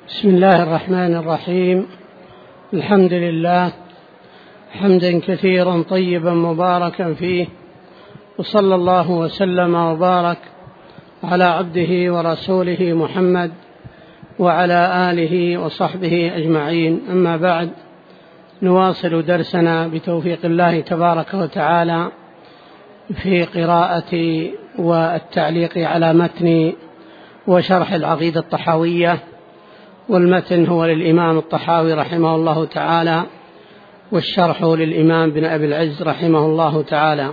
بسم الله الرحمن الرحيم. الحمد لله حمدا كثيرا طيبا مباركا فيه، وصلى الله وسلم وبارك على عبده ورسوله محمد وعلى آله وصحبه أجمعين. أما بعد، نواصل درسنا بتوفيق الله تبارك وتعالى في قراءة والتعليق على متن وشرح العقيدة الطحاوية، والمتن هو للإمام الطحاوي رحمه الله تعالى، والشرح للإمام بن أبي العز رحمه الله تعالى.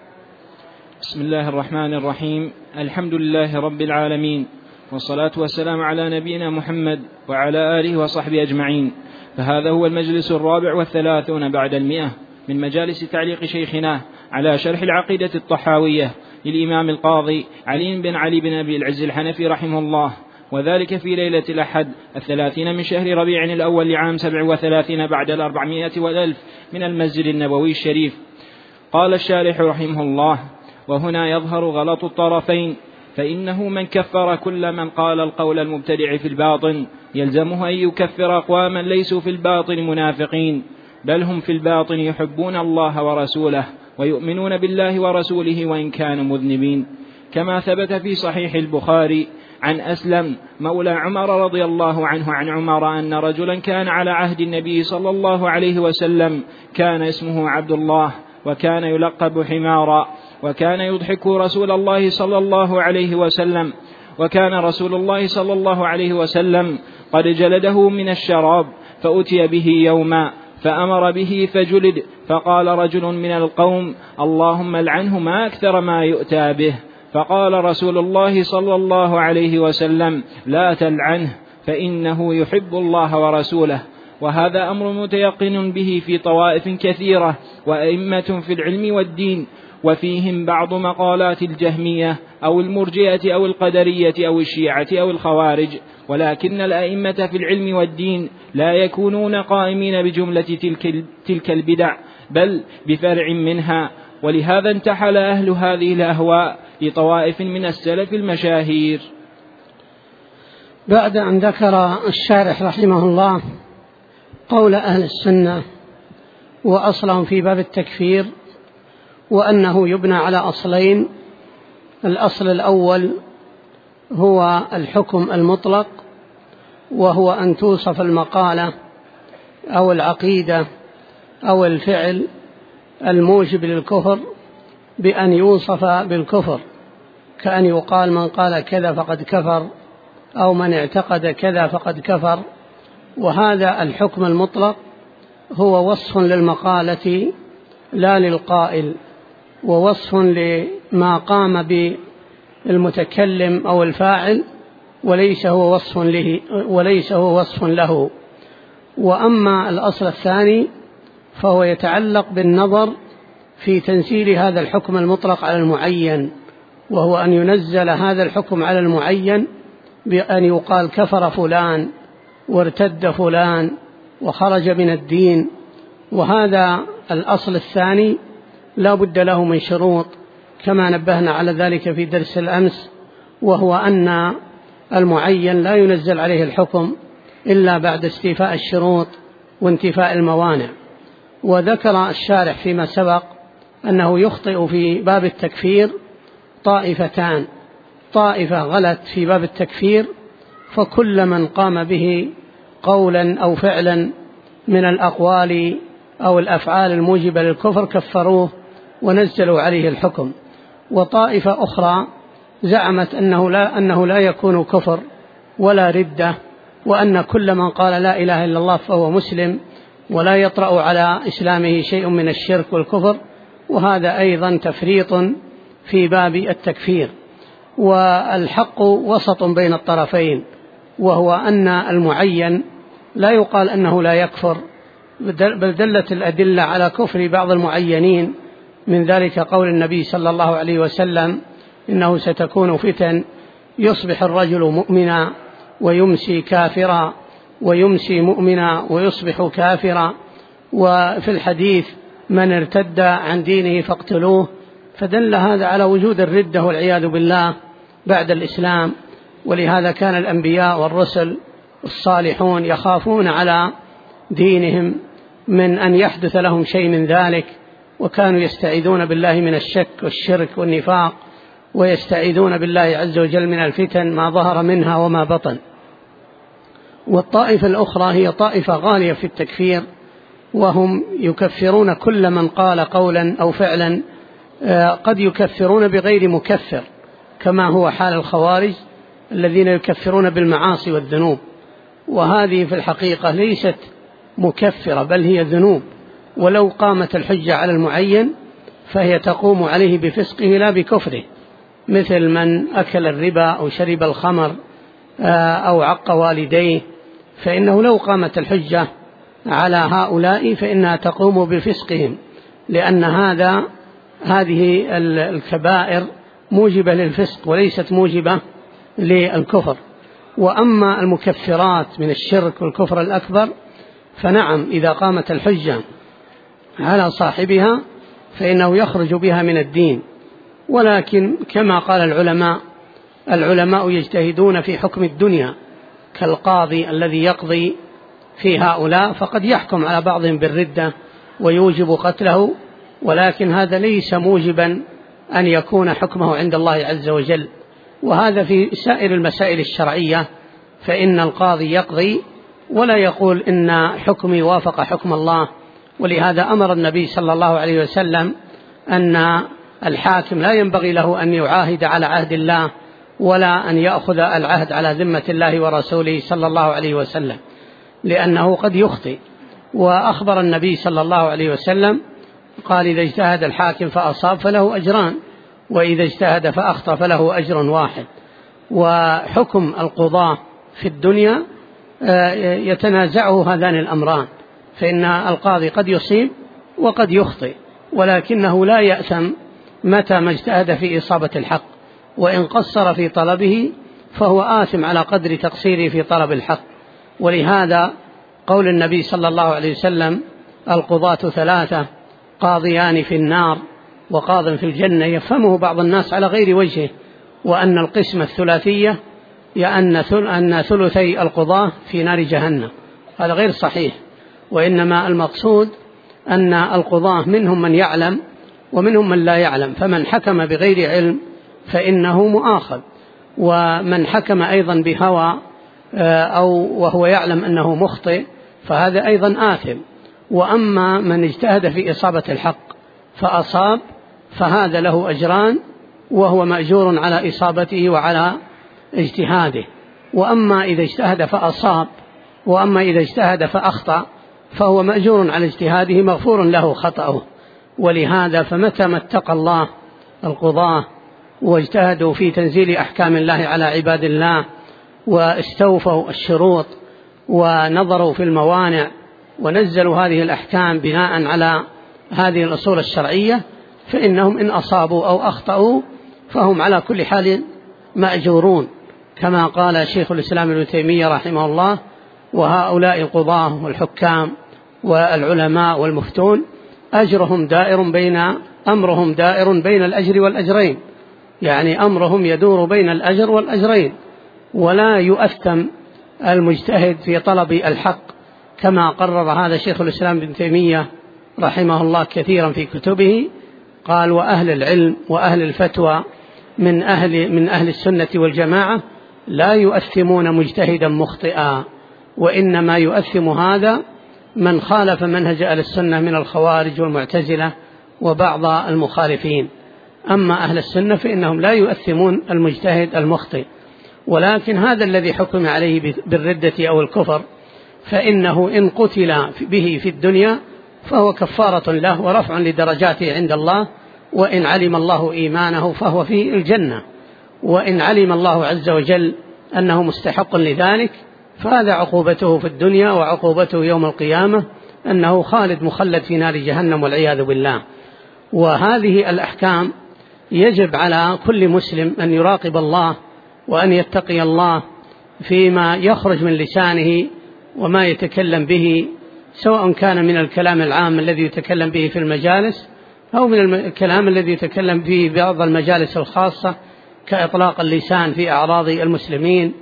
بسم الله الرحمن الرحيم. الحمد لله رب العالمين، والصلاة والسلام على نبينا محمد وعلى آله وصحبه أجمعين. فهذا هو المجلس 34 بعد 100 من مجالس تعليق شيخنا على شرح العقيدة الطحاوية للإمام القاضي علي بن علي بن أبي العز الحنفي رحمه الله، وذلك في ليلة الأحد 30 من شهر ربيع الأول لعام 37 بعد 400 والألف من المسجد النبوي الشريف. قال الشارح رحمه الله: وهنا يظهر غلط الطرفين، فإنه من كفر كل من قال القول المبتدع في الباطن يلزمه أن يكفر أقواما ليسوا في الباطن منافقين، بل هم في الباطن يحبون الله ورسوله ويؤمنون بالله ورسوله وإن كانوا مذنبين، كما ثبت في صحيح البخاري عن أسلم مولى عمر رضي الله عنه عن عمر أن رجلا كان على عهد النبي صلى الله عليه وسلم، كان اسمه عبد الله، وكان يلقب حمارا، وكان يضحك رسول الله صلى الله عليه وسلم، وكان رسول الله صلى الله عليه وسلم قد جلده من الشراب، فأتي به يوما فأمر به فجلد، فقال رجل من القوم: اللهم العنه ما أكثر ما يؤتى به. فقال رسول الله صلى الله عليه وسلم: لا تلعنه، فإنه يحب الله ورسوله. وهذا أمر متيقن به في طوائف كثيرة وأئمة في العلم والدين، وفيهم بعض مقالات الجهمية أو المرجئة أو القدرية أو الشيعة أو الخوارج، ولكن الأئمة في العلم والدين لا يكونون قائمين بجملة تلك البدع، بل بفرع منها. ولهذا انتحل أهل هذه الأهواء لطوائف من السلف المشاهير. بعد أن ذكر الشارح رحمه الله قول أهل السنة وأصلهم في باب التكفير، وأنه يبنى على أصلين: الأصل الأول هو الحكم المطلق، وهو أن توصف المقالة أو العقيدة أو الفعل الموجب للكفر بأن يوصف بالكفر، كأن يقال من قال كذا فقد كفر، أو من اعتقد كذا فقد كفر. وهذا الحكم المطلق هو وصف للمقالة لا للقائل، ووصف لما قام بالمتكلم أو الفاعل، وليس هو وصف له. وأما الأصل الثاني فهو يتعلق بالنظر في تنزيل هذا الحكم المطلق على المعين، وهو أن ينزل هذا الحكم على المعين بأن يقال كفر فلان وارتد فلان وخرج من الدين. وهذا الأصل الثاني لا بد له من شروط، كما نبهنا على ذلك في درس الأمس، وهو أن المعين لا ينزل عليه الحكم إلا بعد استيفاء الشروط وانتفاء الموانع. وذكر الشارح فيما سبق أنه يخطئ في باب التكفير طائفتان: طائفة غلت في باب التكفير، فكل من قام به قولا أو فعلا من الأقوال أو الأفعال الموجبة للكفر كفروه ونزلوا عليه الحكم. وطائفة أخرى زعمت أنه لا يكون كفر ولا ردة، وأن كل من قال لا إله إلا الله فهو مسلم ولا يطرأ على إسلامه شيء من الشرك والكفر، وهذا أيضا تفريط في باب التكفير. والحق وسط بين الطرفين، وهو أن المعين لا يقال أنه لا يكفر، بل دلت الأدلة على كفر بعض المعينين، من ذلك قول النبي صلى الله عليه وسلم: إنه ستكون فتن يصبح الرجل مؤمنا ويمسي كافرا، ويمسي مؤمنا ويصبح كافرا. وفي الحديث: من ارتد عن دينه فاقتلوه. فدل هذا على وجود الردة والعياذ بالله بعد الإسلام. ولهذا كان الأنبياء والرسل الصالحون يخافون على دينهم من أن يحدث لهم شيء من ذلك، وكانوا يستعيذون بالله من الشك والشرك والنفاق، ويستعيذون بالله عز وجل من الفتن ما ظهر منها وما بطن. والطائفة الأخرى هي طائفة غالية في التكفير، وهم يكفرون كل من قال قولا أو فعلا، قد يكفرون بغير مكفر، كما هو حال الخوارج الذين يكفرون بالمعاصي والذنوب، وهذه في الحقيقة ليست مكفرة بل هي ذنوب، ولو قامت الحجة على المعين فهي تقوم عليه بفسقه لا بكفره، مثل من أكل الربا أو شرب الخمر أو عق والديه، فإنه لو قامت الحجة على هؤلاء فإنها تقوم بفسقهم، لأن هذه الكبائر موجبة للفسق وليست موجبة للكفر. وأما المكفرات من الشرك والكفر الأكبر فنعم إذا قامت الحجة على صاحبها فإنه يخرج بها من الدين، ولكن كما قال العلماء يجتهدون في حكم الدنيا كالقاضي الذي يقضي في هؤلاء، فقد يحكم على بعضهم بالردة ويوجب قتله، ولكن هذا ليس موجبا أن يكون حكمه عند الله عز وجل. وهذا في سائر المسائل الشرعية، فإن القاضي يقضي ولا يقول إن حكمي وافق حكم الله، ولهذا أمر النبي صلى الله عليه وسلم أن الحاكم لا ينبغي له أن يعاهد على عهد الله ولا أن يأخذ العهد على ذمة الله ورسوله صلى الله عليه وسلم، لأنه قد يخطئ. وأخبر النبي صلى الله عليه وسلم قال: إذا اجتهد الحاكم فأصاب فله أجران، وإذا اجتهد فأخطأ فله أجر واحد. وحكم القضاة في الدنيا يتنازعه هذان الأمران، فإن القاضي قد يصيب وقد يخطئ، ولكنه لا يأثم متى ما اجتهد في إصابة الحق، وإن قصر في طلبه فهو آثم على قدر تقصيره في طلب الحق. ولهذا قول النبي صلى الله عليه وسلم: القضاة ثلاثة، قاضيان في النار وقاض في الجنة، يفهمه بعض الناس على غير وجهه، وأن القسمة الثلاثية أن ثلثي القضاة في نار جهنم، هذا غير صحيح. وإنما المقصود أن القضاة منهم من يعلم ومنهم من لا يعلم، فمن حكم بغير علم فإنه مؤاخذ، ومن حكم أيضا بهوى أو وهو يعلم أنه مخطئ فهذا أيضا آثم. وأما من اجتهد في إصابة الحق فأصاب فهذا له أجران، وهو مأجور على إصابته وعلى اجتهاده. وأما إذا اجتهد فأصاب وأما إذا اجتهد فأخطأ فهو مأجور على اجتهاده مغفور له خطأه. ولهذا فمتى ما اتقى الله القضاة واجتهدوا في تنزيل أحكام الله على عباد الله واستوفوا الشروط ونظروا في الموانع ونزلوا هذه الأحكام بناء على هذه الأصول الشرعية، فإنهم إن أصابوا أو أخطأوا فهم على كل حال مأجورون، كما قال شيخ الإسلام ابن تيمية رحمه الله: وهؤلاء القضاة والحكام والعلماء والمفتون أمرهم دائر بين الأجر والأجرين، يعني أمرهم يدور بين الأجر والأجرين، ولا يؤثم المجتهد في طلب الحق، كما قرر هذا شيخ الإسلام ابن تيمية رحمه الله كثيرا في كتبه. قال: وأهل العلم وأهل الفتوى من أهل السنة والجماعة لا يؤثمون مجتهدا مخطئا، وإنما يؤثم هذا من خالف منهج أهل السنة من الخوارج والمعتزلة وبعض المخالفين. أما أهل السنة فإنهم لا يؤثمون المجتهد المخطئ، ولكن هذا الذي حكم عليه بالردة أو الكفر فإنه إن قتل به في الدنيا فهو كفارة له ورفع لدرجاته عند الله، وإن علم الله إيمانه فهو في الجنة، وإن علم الله عز وجل أنه مستحق لذلك فهذا عقوبته في الدنيا، وعقوبته يوم القيامة أنه خالد مخلد في نار جهنم والعياذ بالله. وهذه الأحكام يجب على كل مسلم أن يراقب الله وأن يتقي الله فيما يخرج من لسانه وما يتكلم به، سواء كان من الكلام العام الذي يتكلم به في المجالس أو من الكلام الذي يتكلم به بعض المجالس الخاصة، كإطلاق اللسان في أعراض المسلمين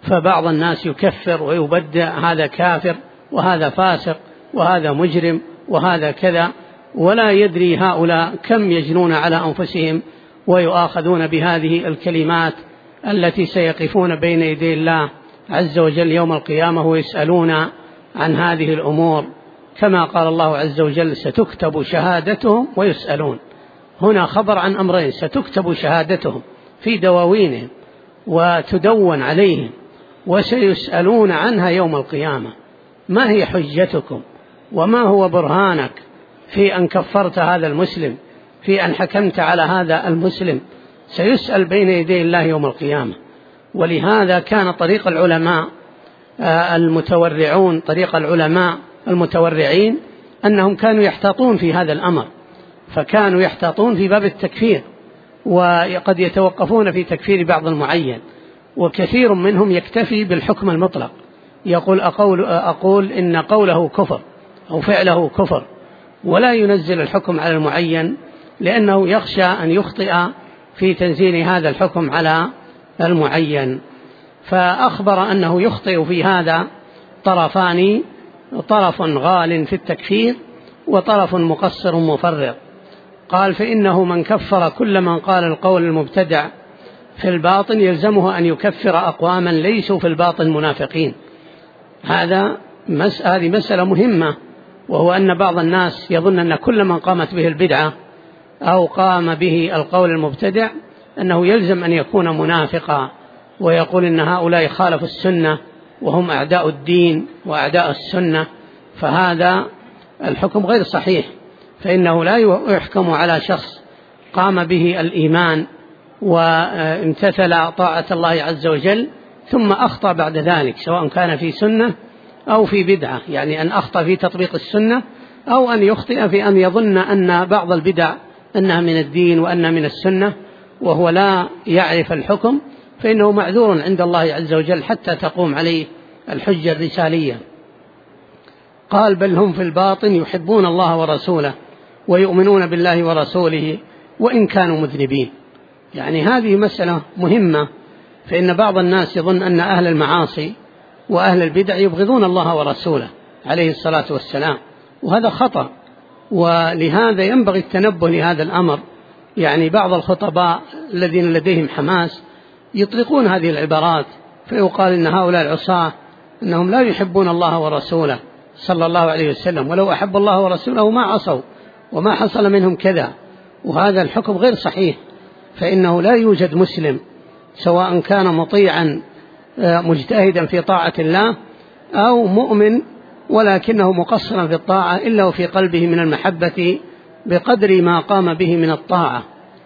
فبعض الناس يكفر ويبدع، هذا كافر وهذا فاسق وهذا مجرم وهذا كذا، ولا يدري هؤلاء كم يجنون على أنفسهم ويؤاخذون بهذه الكلمات التي سيقفون بين يدي الله عز وجل يوم القيامة ويسألون عن هذه الأمور، كما قال الله عز وجل: ستكتب شهادتهم ويسألون. هنا خبر عن أمرين: ستكتب شهادتهم في دواوينهم وتدون عليهم، وسيسألون عنها يوم القيامة. ما هي حجتكم وما هو برهانك في أن كفرت هذا المسلم، في أن حكمت على هذا المسلم؟ سيسأل بين يدي الله يوم القيامة. ولهذا كان طريق العلماء المتورعون، طريق العلماء المتورعين، أنهم كانوا يحتاطون في هذا الأمر، فكانوا يحتاطون في باب التكفير، وقد يتوقفون في تكفير بعض المعين، وكثير منهم يكتفي بالحكم المطلق، يقول أقول إن قوله كفر أو فعله كفر، ولا ينزل الحكم على المعين، لأنه يخشى أن يخطئ في تنزيل هذا الحكم على المعين. فأخبر أنه يخطئ في هذا طرفان: طرف غال في التكفير وطرف مقصر مفرط. قال: فإنه من كفر كل من قال القول المبتدع في الباطن يلزمه أن يكفر أقواما ليسوا في الباطن منافقين. هذه مسألة مهمة، وهو أن بعض الناس يظن أن كل من قامت به البدعة أو قام به القول المبتدع أنه يلزم أن يكون منافقا، ويقول إن هؤلاء خالفوا السنة وهم أعداء الدين وأعداء السنة. فهذا الحكم غير صحيح، فإنه لا يحكم على شخص قام به الإيمان وامتثل طاعة الله عز وجل ثم أخطأ بعد ذلك، سواء كان في سنة أو في بدعة، يعني أن أخطأ في تطبيق السنة أو أن يخطئ في أن يظن أن بعض البدع أنها من الدين وأنها من السنة وهو لا يعرف الحكم، فإنه معذور عند الله عز وجل حتى تقوم عليه الحجة الرسالية. قال: بل هم في الباطن يحبون الله ورسوله ويؤمنون بالله ورسوله وإن كانوا مذنبين. يعني هذه مسألة مهمة، فإن بعض الناس يظن أن أهل المعاصي وأهل البدع يبغضون الله ورسوله عليه الصلاة والسلام، وهذا خطأ. ولهذا ينبغي التنبه لهذا الأمر. يعني بعض الخطباء الذين لديهم حماس يطلقون هذه العبارات، فيقال إن هؤلاء العصاة أنهم لا يحبون الله ورسوله صلى الله عليه وسلم، ولو أحب الله ورسوله ما عصوا وما حصل منهم كذا. وهذا الحكم غير صحيح، فإنه لا يوجد مسلم سواء كان مطيعا مجتهدا في طاعة الله أو مؤمن ولكنه مقصرا في الطاعة إلا وفي قلبه من المحبة بقدر ما قام به من الطاعة.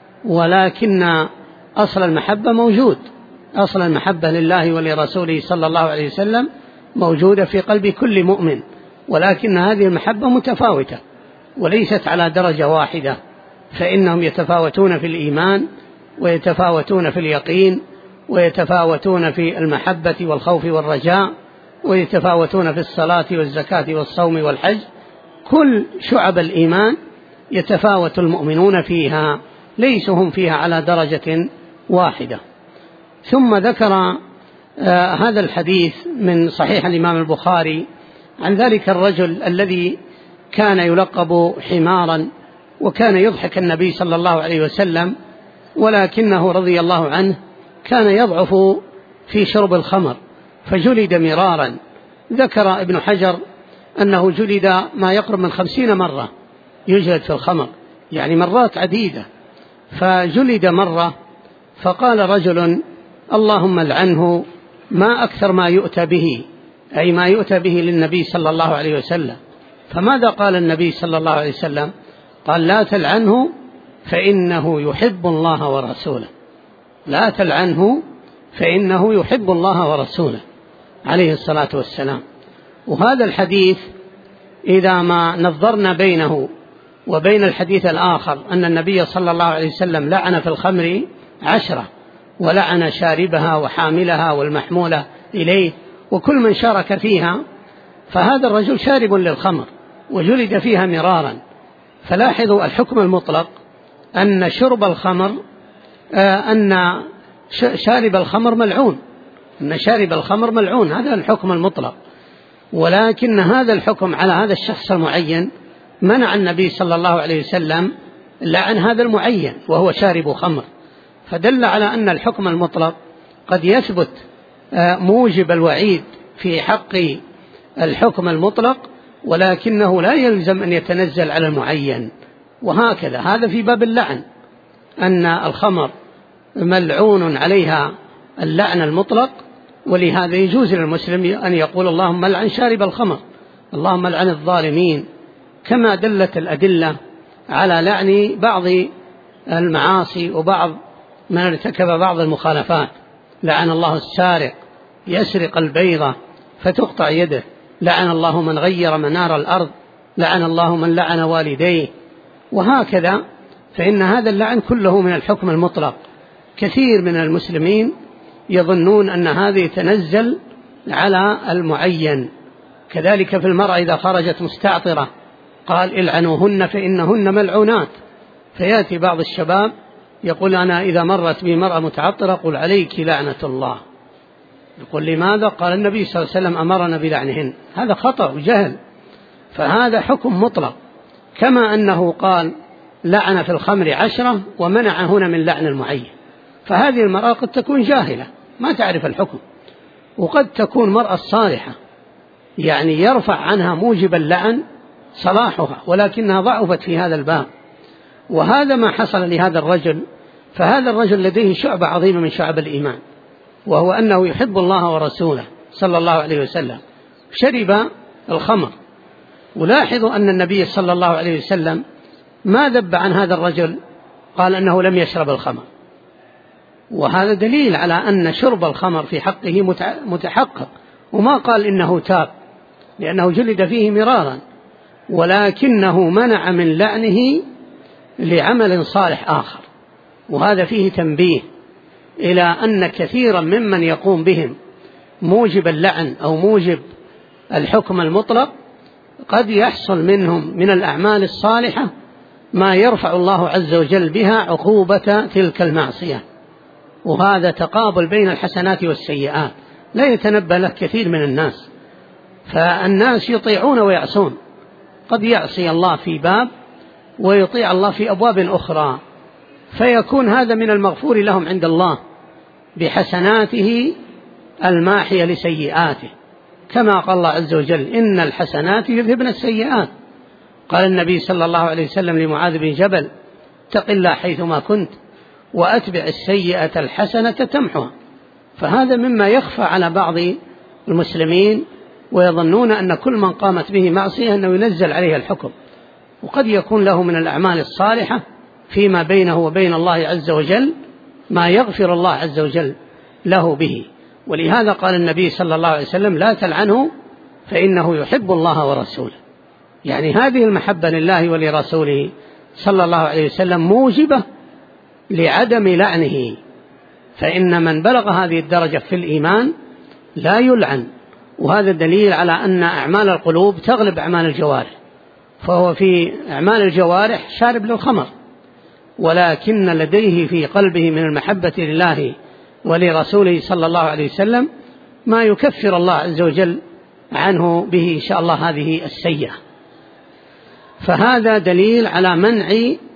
ولكن أصل المحبة موجود، أصل المحبة لله ولرسوله صلى الله عليه وسلم موجودة في قلب كل مؤمن، ولكن هذه المحبة متفاوتة وليست على درجة واحدة، فإنهم يتفاوتون في الإيمان ويتفاوتون في اليقين ويتفاوتون في المحبة والخوف والرجاء ويتفاوتون في الصلاة والزكاة والصوم والحج. كل شعب الإيمان يتفاوت المؤمنون فيها، ليسوا هم فيها على درجة واحدة. ثم ذكر هذا الحديث من صحيح الإمام البخاري عن ذلك الرجل الذي كان يلقب حمارا، وكان يضحك النبي صلى الله عليه وسلم، ولكنه رضي الله عنه كان يضعف في شرب الخمر فجلد مرارا. ذكر ابن حجر أنه جلد ما يقرب من 50 مرة، يجلد في الخمر يعني مرات عديدة. فجلد مرة فقال رجل: اللهم لعنه، ما أكثر ما يؤتى به، أي ما يؤتى به للنبي صلى الله عليه وسلم. فماذا قال النبي صلى الله عليه وسلم؟ قال: لا تلعنه فإنه يحب الله ورسوله. لا تلعنه فإنه يحب الله ورسوله عليه الصلاة والسلام. وهذا الحديث إذا ما نظرنا بينه وبين الحديث الآخر أن النبي صلى الله عليه وسلم لعن في الخمر 10، ولعن شاربها وحاملها والمحمولة إليه وكل من شارك فيها، فهذا الرجل شارب للخمر وجلد فيها مرارا. فلاحظوا الحكم المطلق أن شرب الخمر أن شارب الخمر ملعون، أن شارب الخمر ملعون، هذا الحكم المطلق. ولكن هذا الحكم على هذا الشخص المعين منع النبي صلى الله عليه وسلم لعن هذا المعين وهو شارب خمر، فدل على أن الحكم المطلق قد يثبت موجب الوعيد في حق الحكم المطلق، ولكنه لا يلزم أن يتنزل على المعين. وهكذا هذا في باب اللعن، أن الخمر ملعون عليها اللعن المطلق، ولهذا يجوز للمسلم أن يقول اللهم لعن شارب الخمر، اللهم لعن الظالمين، كما دلت الأدلة على لعن بعض المعاصي وبعض من ارتكب بعض المخالفات. لعن الله السارق يسرق البيضة فتقطع يده، لعن الله من غير منار الأرض، لعن الله من لعن والديه، وهكذا. فإن هذا اللعن كله من الحكم المطلق. كثير من المسلمين يظنون أن هذا يتنزل على المعين. كذلك في المرأة إذا خرجت مستعطرة قال العنوهن فإنهن ملعونات، فيأتي بعض الشباب يقول أنا إذا مرت بي مرأة متعطرة قل عليك لعنة الله. يقول لماذا؟ قال النبي صلى الله عليه وسلم أمرنا بلعنهن. هذا خطأ وجهل، فهذا حكم مطلق، كما أنه قال لعن في الخمر 10 ومنع هنا من لعن المعين. فهذه المرأة قد تكون جاهلة ما تعرف الحكم، وقد تكون مرأة صالحة يعني يرفع عنها موجب اللعن صلاحها، ولكنها ضعفت في هذا الباب. وهذا ما حصل لهذا الرجل. فهذا الرجل لديه شعبة عظيمة من شعب الإيمان، وهو أنه يحب الله ورسوله صلى الله عليه وسلم، شرب الخمر. ولاحظوا أن النبي صلى الله عليه وسلم ما ذب عن هذا الرجل، قال أنه لم يشرب الخمر، وهذا دليل على أن شرب الخمر في حقه متحقق، وما قال إنه تاب لأنه جلد فيه مرارا، ولكنه منع من لعنه لعمل صالح آخر. وهذا فيه تنبيه إلى أن كثيرا ممن يقوم بهم موجب اللعن أو موجب الحكم المطلق قد يحصل منهم من الأعمال الصالحة ما يرفع الله عز وجل بها عقوبة تلك المعصية. وهذا تقابل بين الحسنات والسيئات لا يتنبه له كثير من الناس. فالناس يطيعون ويعصون، قد يعصي الله في باب ويطيع الله في أبواب أخرى، فيكون هذا من المغفور لهم عند الله بحسناته الماحية لسيئاته، كما قال الله عز وجل إن الحسنات يذهبن السيئات. قال النبي صلى الله عليه وسلم لمعاذ بن جبل اتق الله حيثما كنت وأتبع السيئة الحسنة تمحها. فهذا مما يخفى على بعض المسلمين، ويظنون أن كل من قامت به معصية أنه ينزل عليه الحكم، وقد يكون له من الأعمال الصالحة فيما بينه وبين الله عز وجل ما يغفر الله عز وجل له به. ولهذا قال النبي صلى الله عليه وسلم لا تلعنه فإنه يحب الله ورسوله. يعني هذه المحبة لله ولرسوله صلى الله عليه وسلم موجبة لعدم لعنه، فإن من بلغ هذه الدرجة في الإيمان لا يلعن. وهذا دليل على أن أعمال القلوب تغلب أعمال الجوارح، فهو في أعمال الجوارح شارب للخمر، ولكن لديه في قلبه من المحبة لله ولرسوله صلى الله عليه وسلم ما يكفر الله عز وجل عنه به إن شاء الله هذه السيئة. فهذا دليل على منع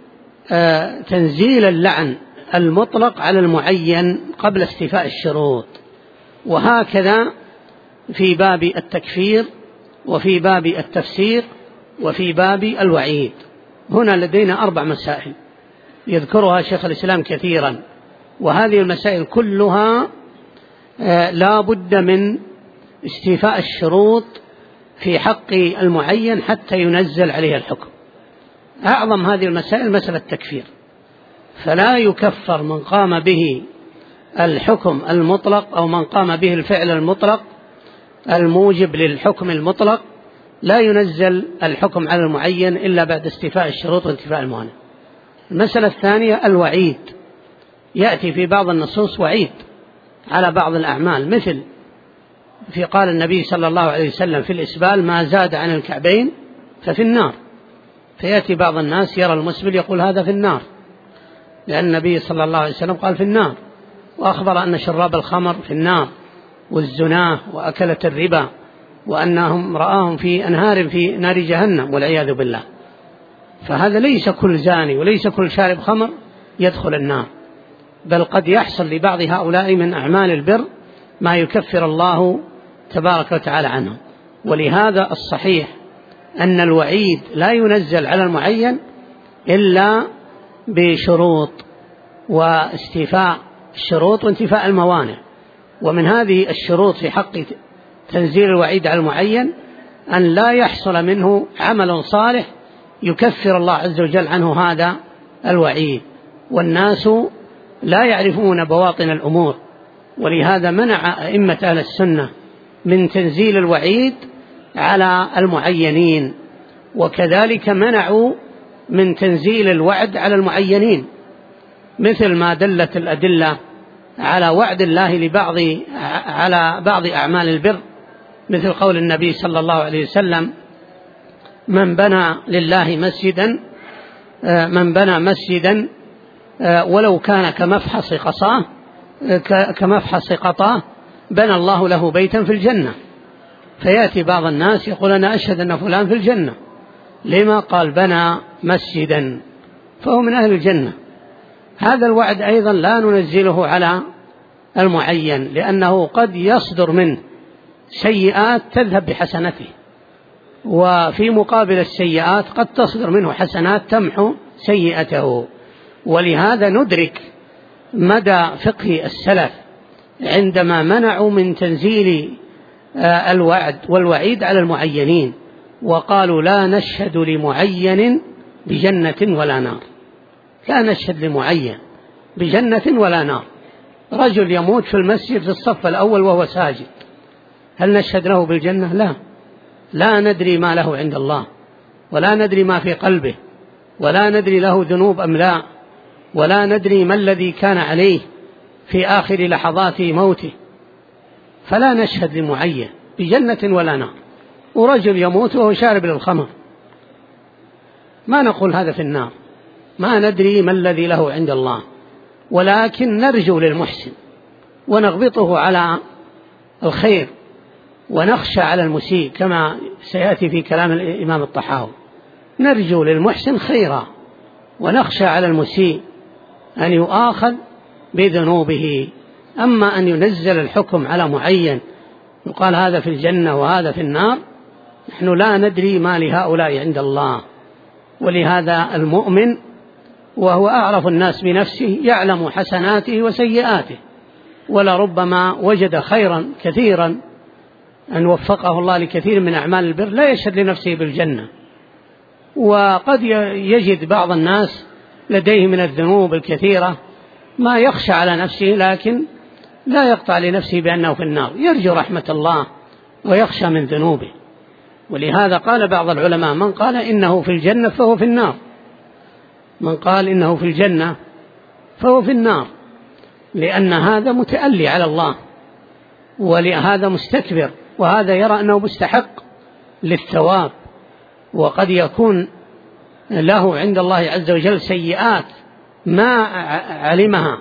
تنزيل اللعن المطلق على المعين قبل استيفاء الشروط. وهكذا في باب التكفير وفي باب التفسير وفي باب الوعيد. هنا لدينا 4 مسائل يذكرها شيخ الإسلام كثيرا، وهذه المسائل كلها لا بد من استيفاء الشروط في حق المعين حتى ينزل عليه الحكم. أعظم هذه المسائل مسألة التكفير، فلا يكفر من قام به الحكم المطلق أو من قام به الفعل المطلق الموجب للحكم المطلق، لا ينزل الحكم على المعين إلا بعد استيفاء الشروط وانتفاء الموانع. المسألة الثانية الوعيد، يأتي في بعض النصوص وعيد على بعض الأعمال، مثل في قال النبي صلى الله عليه وسلم في الإسبال ما زاد عن الكعبين ففي النار، فيأتي بعض الناس يرى المسبل يقول هذا في النار، لأن النبي صلى الله عليه وسلم قال في النار، وأخبر أن شراب الخمر في النار، والزناه وأكلة الربا، وأنهم رآهم في أنهار في نار جهنم والعياذ بالله. فهذا ليس كل زاني وليس كل شارب خمر يدخل النار، بل قد يحصل لبعض هؤلاء من أعمال البر ما يكفر الله تبارك وتعالى عنهم. ولهذا الصحيح أن الوعيد لا ينزل على المعين إلا بشروط واستيفاء الشروط وانتفاء الموانع. ومن هذه الشروط في حق تنزيل الوعيد على المعين أن لا يحصل منه عمل صالح يكفر الله عز وجل عنه هذا الوعيد، والناس لا يعرفون بواطن الأمور. ولهذا منع أئمة أهل السنة من تنزيل الوعيد على المعينين، وكذلك منعوا من تنزيل الوعد على المعينين، مثل ما دلت الأدلة على وعد الله على بعض أعمال البر، مثل قول النبي صلى الله عليه وسلم: من بنى لله مسجدا ولو كان كمفحص قطاه بنى الله له بيتا في الجنة. فيأتي بعض الناس يقول: أنا أشهد أن فلان في الجنة، لما قال بنى مسجدا؟ فهو من أهل الجنة. هذا الوعد أيضا لا ننزله على المعين، لأنه قد يصدر منه سيئات تذهب بحسنته، وفي مقابل السيئات قد تصدر منه حسنات تمحو سيئته. ولهذا ندرك مدى فقه السلف عندما منعوا من تنزيل الوعد والوعيد على المعينين، وقالوا: لا نشهد لمعين بجنة ولا نار. لا نشهد لمعين بجنة ولا نار. رجل يموت في المسجد في الصف الأول وهو ساجد، هل نشهد له بالجنة؟ لا. لا ندري ما له عند الله، ولا ندري ما في قلبه، ولا ندري له ذنوب أم لا، ولا ندري ما الذي كان عليه في آخر لحظات موته. فلا نشهد لمعين بجنة ولا نار. ورجل يموت وهو شارب للخمر، ما نقول هذا في النار، ما ندري ما الذي له عند الله، ولكن نرجو للمحسن ونغبطه على الخير ونخشى على المسيء، كما سيأتي في كلام الإمام الطحاوي. نرجو للمحسن خيرا ونخشى على المسيء أن يؤاخذ بذنوبه. أما أن ينزل الحكم على معين يقال هذا في الجنة وهذا في النار، نحن لا ندري ما لهؤلاء عند الله. ولهذا المؤمن وهو أعرف الناس بنفسه يعلم حسناته وسيئاته، ولربما وجد خيرا كثيرا أن وفقه الله لكثير من أعمال البر لا يشهد لنفسه بالجنة. وقد يجد بعض الناس لديه من الذنوب الكثيرة ما يخشى على نفسه، لكن لا يقطع لنفسه بأنه في النار، يرجو رحمة الله ويخشى من ذنوبه. ولهذا قال بعض العلماء: من قال إنه في الجنة فهو في النار. من قال إنه في الجنة فهو في النار، لأن هذا متألي على الله، ولهذا مستكبر، وهذا يرى أنه مستحق للثواب، وقد يكون له عند الله عز وجل سيئات ما علمها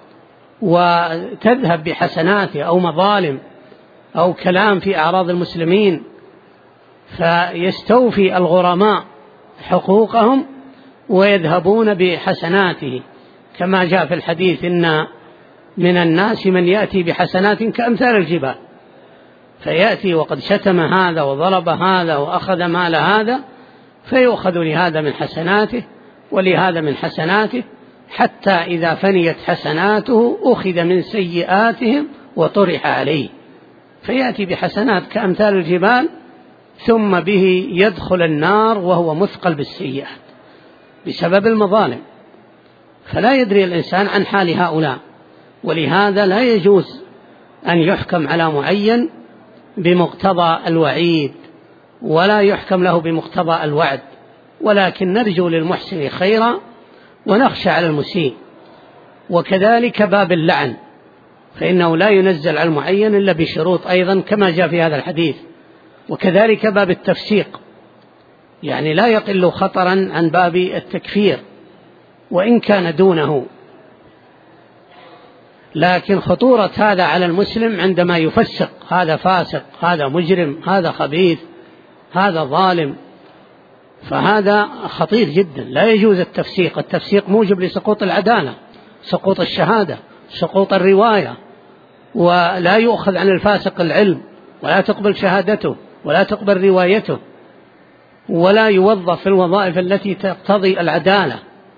وتذهب بحسناته، أو مظالم أو كلام في أعراض المسلمين، فيستوفي الغرماء حقوقهم ويذهبون بحسناته، كما جاء في الحديث: إن من الناس من يأتي بحسنات كأمثال الجبال، فيأتي وقد شتم هذا وضرب هذا وأخذ مال هذا، فيؤخذ لهذا من حسناته ولهذا من حسناته، حتى إذا فنيت حسناته أخذ من سيئاتهم وطرح عليه، فيأتي بحسنات كأمثال الجبال، ثم به يدخل النار وهو مثقل بالسيئات بسبب المظالم. فلا يدري الإنسان عن حال هؤلاء. ولهذا لا يجوز أن يحكم على معين بمقتضى الوعيد، ولا يحكم له بمقتضى الوعد، ولكن نرجو للمحسن خيرا ونخشى على المسيء. وكذلك باب اللعن، فإنه لا ينزل على المعين إلا بشروط أيضا كما جاء في هذا الحديث. وكذلك باب التفسيق، يعني لا يقل خطرا عن باب التكفير وإن كان دونه. لكن خطورة هذا على المسلم عندما يفسق: هذا فاسق، هذا مجرم، هذا خبيث، هذا ظالم، فهذا خطير جدا. لا يجوز التفسيق. التفسيق موجب لسقوط العدالة، سقوط الشهادة، سقوط الرواية، ولا يؤخذ عن الفاسق العلم، ولا تقبل شهادته، ولا تقبل روايته، ولا يوظف في الوظائف التي تقتضي العدالة.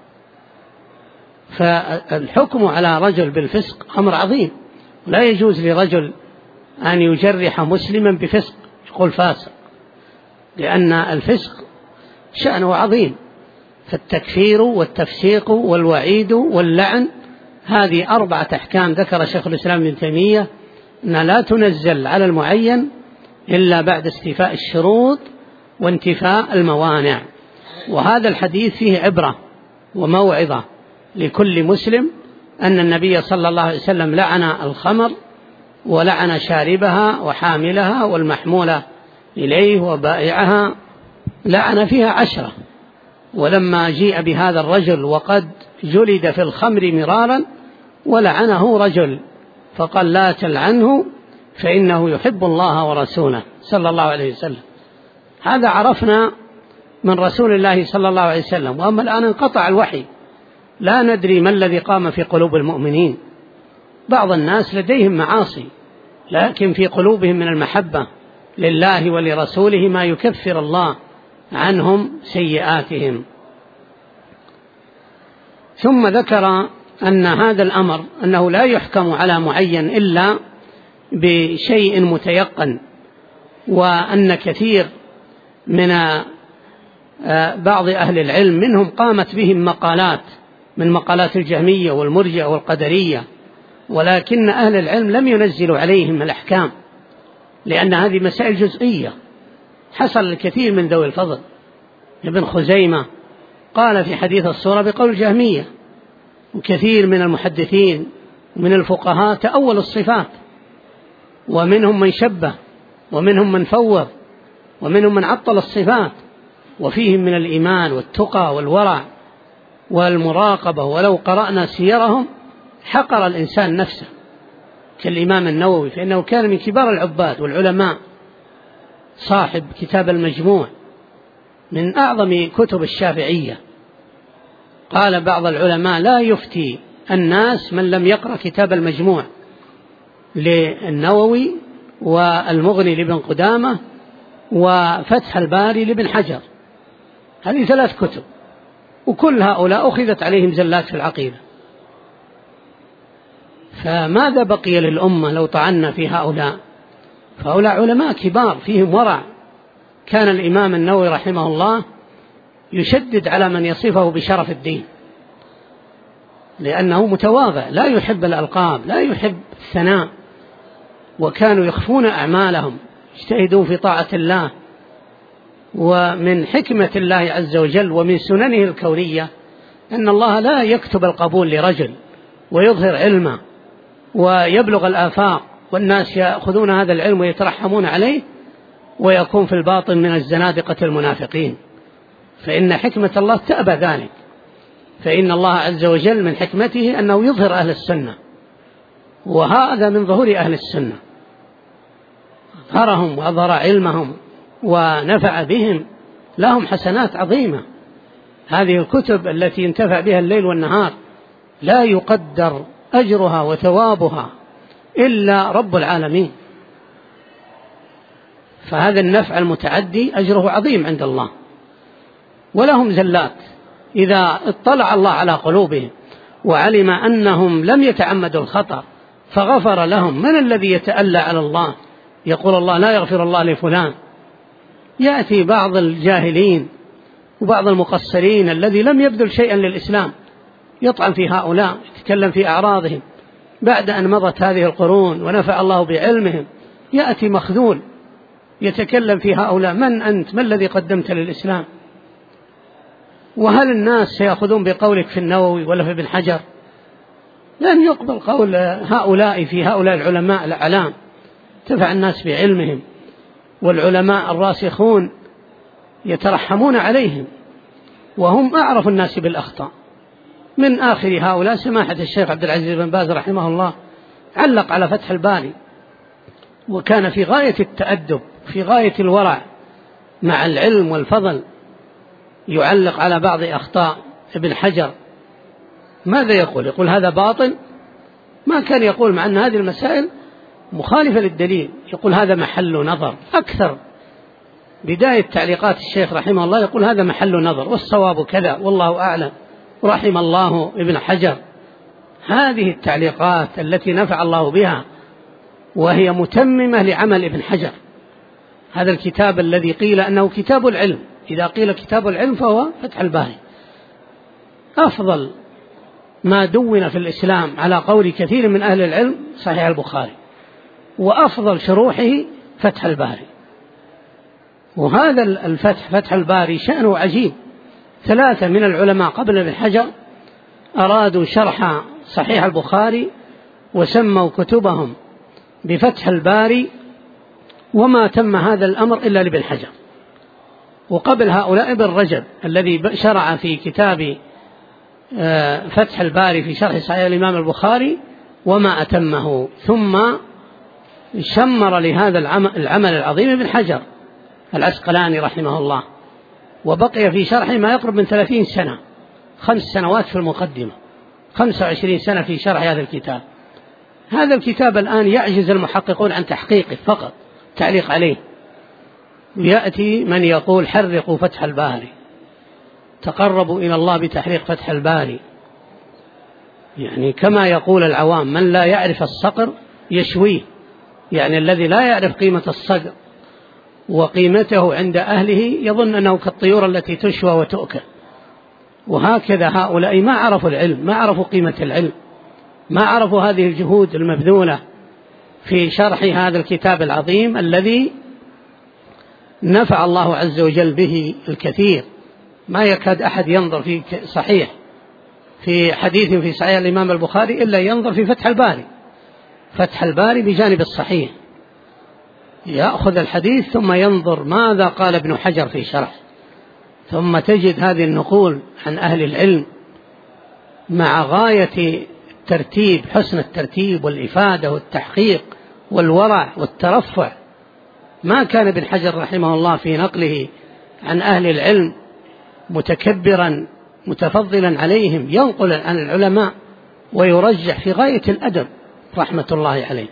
فالحكم على رجل بالفسق أمر عظيم، لا يجوز لرجل أن يجرح مسلما بفسق يقول فاسق، لأن الفسق شأنه عظيم. فالتكفير والتفسيق والوعيد واللعن هذه 4 أحكام ذكر شيخ الإسلام ابن تيمية أنها لا تنزل على المعين إلا بعد استيفاء الشروط وانتفاء الموانع. وهذا الحديث فيه عبرة وموعظة لكل مسلم أن النبي صلى الله عليه وسلم لعن الخمر، ولعن شاربها وحاملها والمحمولة إليه وبائعها، لعن فيها 10. ولما جيء بهذا الرجل وقد جلد في الخمر مرارا ولعنه رجل فقال: لا تلعنه فإنه يحب الله ورسوله صلى الله عليه وسلم. هذا عرفنا من رسول الله صلى الله عليه وسلم. وأما الآن انقطع الوحي، لا ندري ما الذي قام في قلوب المؤمنين. بعض الناس لديهم معاصي، لكن في قلوبهم من المحبة لله ولرسوله ما يكفر الله عنهم سيئاتهم. ثم ذكر أن هذا الأمر أنه لا يحكم على معين إلا بشيء متيقن، وأن كثير من بعض أهل العلم منهم قامت بهم مقالات من مقالات الجهمية والمرجئة والقدرية، ولكن أهل العلم لم ينزلوا عليهم الأحكام، لأن هذه مسائل جزئية. حصل الكثير من ذوي الفضل. ابن خزيمة قال في حديث الصورة بقول الجهمية، وكثير من المحدثين ومن الفقهاء تأول الصفات، ومنهم من شبه، ومنهم من فوض، ومنهم من عطل الصفات، وفيهم من الإيمان والتقى والورع والمراقبة. ولو قرأنا سيرهم حقر الإنسان نفسه، كالإمام النووي، فإنه كان من كبار العباد والعلماء، صاحب كتاب المجموع من أعظم كتب الشافعية. قال بعض العلماء: لا يفتي الناس من لم يقرأ كتاب المجموع للنووي، والمغني لابن قدامة، وفتح الباري لابن حجر. هذه 3 كتب، وكل هؤلاء أخذت عليهم زلات في العقيدة. فماذا بقي للأمة لو طعنا في هؤلاء؟ فهؤلاء علماء كبار فيهم ورع. كان الإمام النووي رحمه الله يشدد على من يصفه بشرف الدين، لأنه متواضع، لا يحب الألقاب، لا يحب الثناء، وكانوا يخفون أعمالهم، يجتهدون في طاعة الله. ومن حكمة الله عز وجل ومن سننه الكونية أن الله لا يكتب القبول لرجل ويظهر علمه ويبلغ الآفاق، والناس يأخذون هذا العلم ويترحمون عليه، ويكون في الباطن من الزنادقة المنافقين. فإن حكمة الله تأبى ذلك. فإن الله عز وجل من حكمته أنه يظهر أهل السنة، وهذا من ظهور أهل السنة، أظهرهم وأظهر علمهم ونفع بهم، لهم حسنات عظيمة. هذه الكتب التي ينتفع بها الليل والنهار لا يقدر أجرها وثوابها إلا رب العالمين. فهذا النفع المتعدي أجره عظيم عند الله. ولهم زلات إذا اطلع الله على قلوبهم وعلم أنهم لم يتعمدوا الخطأ فغفر لهم. من الذي يتألى على الله يقول الله لا يغفر الله لفلان؟ يأتي بعض الجاهلين وبعض المقصرين الذي لم يبذل شيئا للإسلام يطعن في هؤلاء، يتكلم في أعراضهم بعد أن مضت هذه القرون ونفع الله بعلمهم. يأتي مخذول يتكلم في هؤلاء: من أنت؟ ما الذي قدمت للإسلام؟ وهل الناس سيأخذون بقولك في النووي ولا في ابن حجر؟ لن يقبل قول هؤلاء في هؤلاء العلماء الأعلام، تفع الناس بعلمهم، والعلماء الراسخون يترحمون عليهم، وهم أعرف الناس بالأخطاء. من آخر هؤلاء سماحة الشيخ عبد العزيز بن باز رحمه الله علق على فتح الباري، وكان في غاية التأدب في غاية الورع مع العلم والفضل، يعلق على بعض أخطاء ابن حجر. ماذا يقول؟ يقول هذا باطل، ما كان يقول مع أن هذه المسائل مخالفة للدليل، يقول هذا محل نظر. أكثر بداية تعليقات الشيخ رحمه الله يقول هذا محل نظر والصواب كذا والله أعلم رحم الله ابن حجر. هذه التعليقات التي نفع الله بها وهي متممة لعمل ابن حجر. هذا الكتاب الذي قيل أنه كتاب العلم، إذا قيل كتاب العلم فهو فتح الباري. أفضل ما دون في الإسلام على قول كثير من أهل العلم صحيح البخاري، وأفضل شروحه فتح الباري. وهذا الفتح فتح الباري شأنه عجيب. 3 من العلماء قبل ابن حجر أرادوا شرح صحيح البخاري وسموا كتبهم بفتح الباري، وما تم هذا الأمر إلا لابن حجر. وقبل هؤلاء ابن رجب الذي شرع في كتاب فتح الباري في شرح صحيح الإمام البخاري وما أتمه، ثم شمر لهذا العمل العظيم ابن حجر العسقلاني رحمه الله، وبقي في شرحه ما يقرب من 30 سنة، 5 سنوات في المقدمة، 25 سنة في شرح هذا الكتاب. هذا الكتاب الآن يعجز المحققون عن تحقيقه، فقط تعليق عليه. يأتي من يقول حرقوا فتح الباري، تقربوا إلى الله بتحريق فتح الباري، يعني كما يقول العوام من لا يعرف الصقر يشويه، يعني الذي لا يعرف قيمة الصقر وقيمته عند أهله يظن أنه كالطيور التي تشوى وتؤكل. وهكذا هؤلاء ما عرفوا العلم، ما عرفوا قيمة العلم، ما عرفوا هذه الجهود المبذولة في شرح هذا الكتاب العظيم الذي نفع الله عز وجل به الكثير. ما يكاد أحد ينظر في صحيح في حديث في صحيح الإمام البخاري إلا ينظر في فتح الباري. فتح الباري بجانب الصحيح يأخذ الحديث ثم ينظر ماذا قال ابن حجر في شرح، ثم تجد هذه النقول عن أهل العلم مع غاية الترتيب، حسن الترتيب والإفادة والتحقيق والورع والترفع. ما كان ابن حجر رحمه الله في نقله عن أهل العلم متكبرا متفضلا عليهم، ينقل عن العلماء ويرجح في غاية الأدب رحمة الله عليه.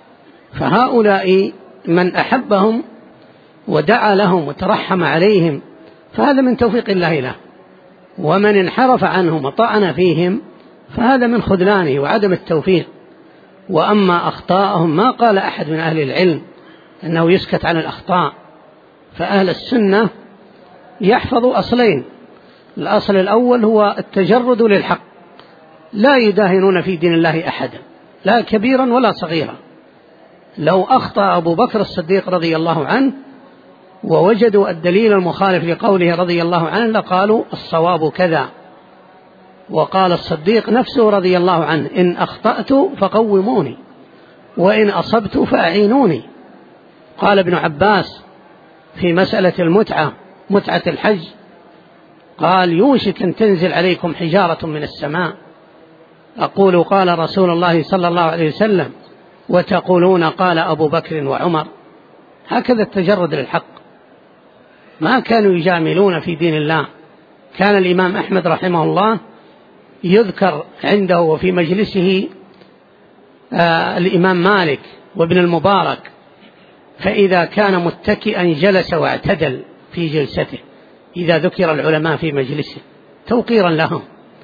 فهؤلاء من أحبهم ودعا لهم وترحم عليهم فهذا من توفيق الله له، ومن انحرف عنهم وطعن فيهم فهذا من خذلانه وعدم التوفيق. وأما أخطاءهم ما قال أحد من أهل العلم أنه يسكت عن الأخطاء، فأهل السنة يحفظوا أصلين. الأصل الأول هو التجرد للحق، لا يداهنون في دين الله أحدا لا كبيرا ولا صغيرا. لو أخطأ أبو بكر الصديق رضي الله عنه ووجدوا الدليل المخالف لقوله رضي الله عنه لقالوا الصواب كذا. وقال الصديق نفسه رضي الله عنه إن أخطأت فقوموني وإن أصبت فأعينوني. قال ابن عباس في مسألة المتعة، متعة الحج، قال يوشك أن تنزل عليكم حجارة من السماء، أقول قال رسول الله صلى الله عليه وسلم وتقولون قال أبو بكر وعمر. هكذا التجرد للحق، ما كانوا يجاملون في دين الله. كان الإمام أحمد رحمه الله يذكر عنده وفي مجلسه الإمام مالك وابن المبارك، فإذا كان متكئا جلس واعتدل في جلسته إذا ذكر العلماء في مجلسه توقيرا لهم.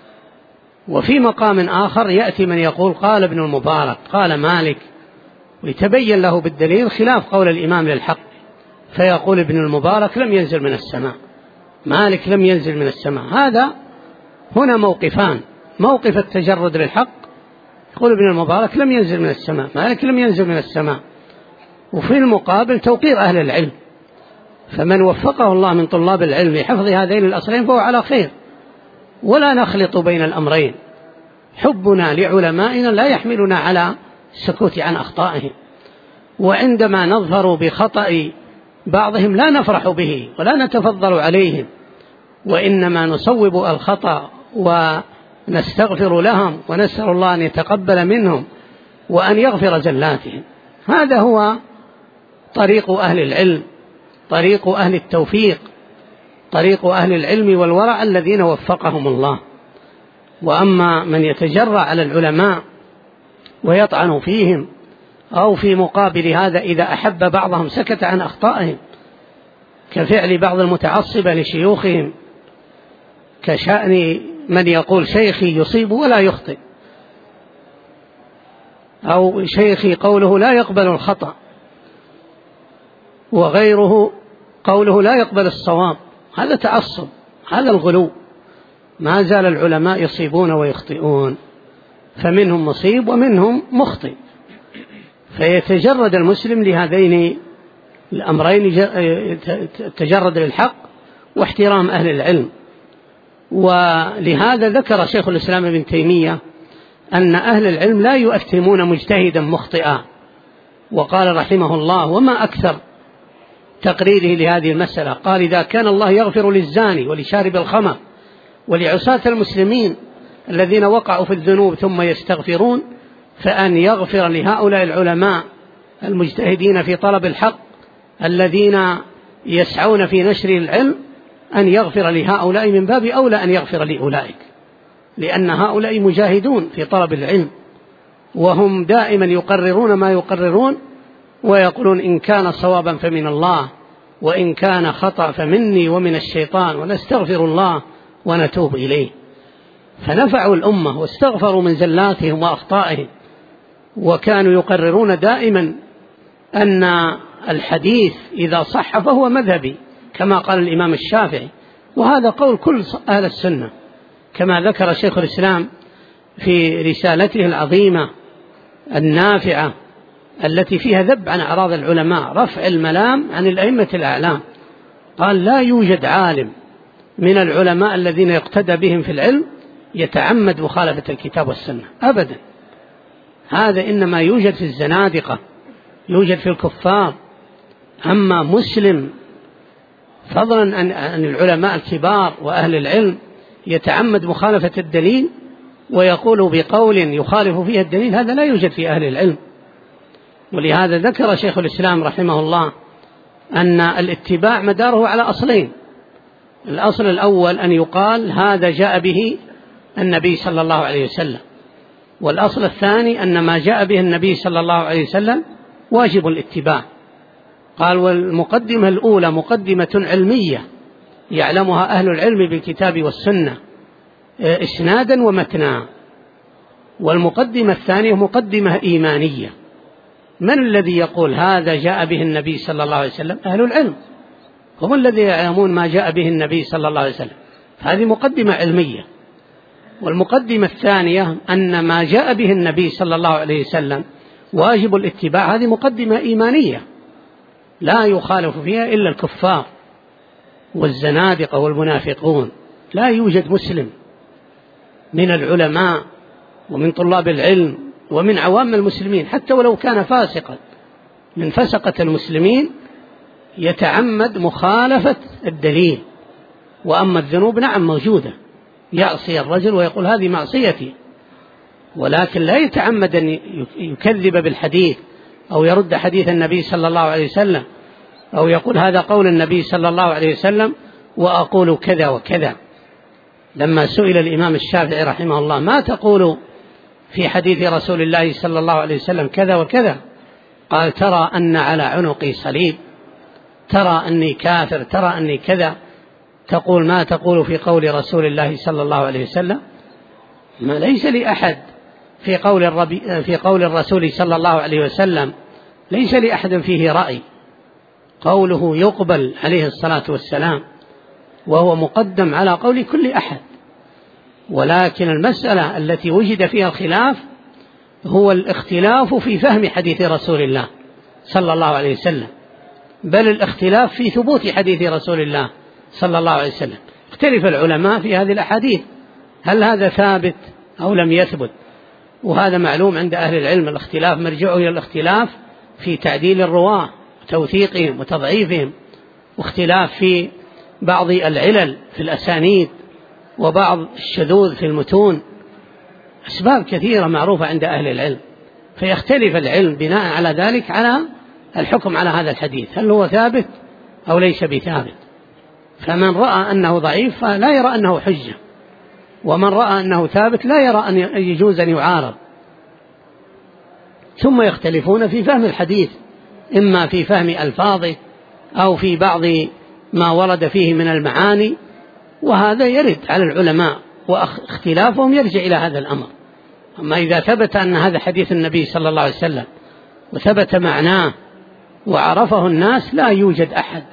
وفي مقام آخر يأتي من يقول قال ابن المبارك قال مالك، ويتبين له بالدليل خلاف قول الإمام للحق، فيقول ابن المبارك لم ينزل من السماء، مالك لم ينزل من السماء. هذا هنا موقفان، موقف التجرد للحق يقول ابن المبارك لم ينزل من السماء، مالك لم ينزل من السماء، وفي المقابل توقير أهل العلم. فمن وفقه الله من طلاب العلم لحفظ هذين الأصلين فهو على خير، ولا نخلط بين الأمرين. حبنا لعلمائنا لا يحملنا على السكوت عن أخطائهم، وعندما نظهر بخطأ بعضهم لا نفرح به ولا نتفضل عليهم، وإنما نصوب الخطأ ونستغفر لهم ونسأل الله أن يتقبل منهم وأن يغفر زلاتهم. هذا هو طريق أهل العلم، طريق أهل التوفيق، طريق أهل العلم والورع الذين وفقهم الله. وأما من يتجرأ على العلماء ويطعن فيهم، أو في مقابل هذا إذا أحب بعضهم سكت عن أخطائهم، كفعل بعض المتعصبة لشيوخهم، كشأن من يقول شيخي يصيب ولا يخطئ، أو شيخي قوله لا يقبل الخطأ، وغيره قوله لا يقبل الصواب. هذا تعصب، هذا الغلو. ما زال العلماء يصيبون ويخطئون، فمنهم مصيب ومنهم مخطئ، فيتجرد المسلم لهذين الأمرين، تجرد للحق واحترام أهل العلم. ولهذا ذكر شيخ الإسلام ابن تيمية أن أهل العلم لا يؤثمون مجتهدا مخطئا، وقال رحمه الله: وما أكثر تقريره لهذه المسألة، قال: إذا كان الله يغفر للزاني ولشارب الخمر ولعصاة المسلمين الذين وقعوا في الذنوب ثم يستغفرون، فأن يغفر لهؤلاء العلماء المجتهدين في طلب الحق الذين يسعون في نشر العلم، أن يغفر لهؤلاء من باب أولى أن يغفر لأولئك، لأن هؤلاء مجاهدون في طلب العلم، وهم دائما يقررون ما يقررون، ويقولون: إن كان صوابا فمن الله، وإن كان خطأ فمني ومن الشيطان، ونستغفر الله ونتوب إليه. فنفعوا الأمة واستغفروا من زلاتهم وأخطائهم، وكانوا يقررون دائما أن الحديث إذا صح فهو مذهبي، كما قال الإمام الشافعي، وهذا قول كل أهل السنة، كما ذكر شيخ الإسلام في رسالته العظيمة النافعة التي فيها ذب عن أعراض العلماء، رفع الملام عن الأئمة الأعلام. قال: لا يوجد عالم من العلماء الذين يقتدى بهم في العلم يتعمد مخالفة الكتاب والسنة أبدا. هذا إنما يوجد في الزنادقة، يوجد في الكفار. أما مسلم، فضلا عن العلماء الكبار وأهل العلم، يتعمد مخالفة الدليل ويقول بقول يخالف فيه الدليل، هذا لا يوجد في أهل العلم. ولهذا ذكر شيخ الإسلام رحمه الله أن الاتباع مداره على أصلين: الأصل الأول أن يقال هذا جاء به النبي صلى الله عليه وسلم، والأصل الثاني أن ما جاء به النبي صلى الله عليه وسلم واجب الاتباع. قال: والمقدمة الأولى مقدمة علمية يعلمها أهل العلم بالكتاب والسنة إسنادا ومتنا، والمقدمة الثانية مقدمة إيمانية. من الذي يقول هذا جاء به النبي صلى الله عليه وسلم؟ أهل العلم، هم الذين يعلمون ما جاء به النبي صلى الله عليه وسلم. هذه مقدمة علمية. والمقدمة الثانية أن ما جاء به النبي صلى الله عليه وسلم واجب الاتباع، هذه مقدمة إيمانية لا يخالف فيها إلا الكفار والزنادقة والمنافقون. لا يوجد مسلم من العلماء ومن طلاب العلم ومن عوام المسلمين، حتى ولو كان فاسقا من فسقة المسلمين، يتعمد مخالفة الدليل. وأما الذنوب نعم موجودة، يعصي الرجل ويقول هذه معصيتي، ولكن لا يتعمد أن يكذب بالحديث أو يرد حديث النبي صلى الله عليه وسلم، أو يقول هذا قول النبي صلى الله عليه وسلم وأقول كذا وكذا. لما سئل الإمام الشافعي رحمه الله: ما تقول في حديث رسول الله صلى الله عليه وسلم كذا وكذا؟ قال: ترى أن على عنقي صليب، ترى أني كافر، ترى أني كذا، تقول ما تقول في قول رسول الله صلى الله عليه وسلم؟ ما ليس لأحد في قول الرسول صلى الله عليه وسلم، ليس لأحد فيه رأي، قوله يقبل عليه الصلاة والسلام، وهو مقدم على قول كل أحد. ولكن المسألة التي وجد فيها الخلاف هو الاختلاف في فهم حديث رسول الله صلى الله عليه وسلم، بل الاختلاف في ثبوت حديث رسول الله صلى الله عليه وسلم. اختلف العلماء في هذه الأحاديث، هل هذا ثابت أو لم يثبت؟ وهذا معلوم عند أهل العلم، الاختلاف مرجعه إلى الاختلاف في تعديل الرواة وتوثيقهم وتضعيفهم، واختلاف في بعض العلل في الأسانيد، وبعض الشذوذ في المتون، أسباب كثيرة معروفة عند أهل العلم. فيختلف العلم بناء على ذلك على الحكم على هذا الحديث، هل هو ثابت أو ليس بثابت. فمن رأى أنه ضعيف فلا يرى أنه حجة، ومن رأى أنه ثابت لا يرى أن يجوز أن يعارض. ثم يختلفون في فهم الحديث، إما في فهم ألفاظه أو في بعض ما ورد فيه من المعاني، وهذا يرد على العلماء، واختلافهم يرجع إلى هذا الأمر. أما إذا ثبت أن هذا حديث النبي صلى الله عليه وسلم وثبت معناه وعرفه الناس، لا يوجد أحد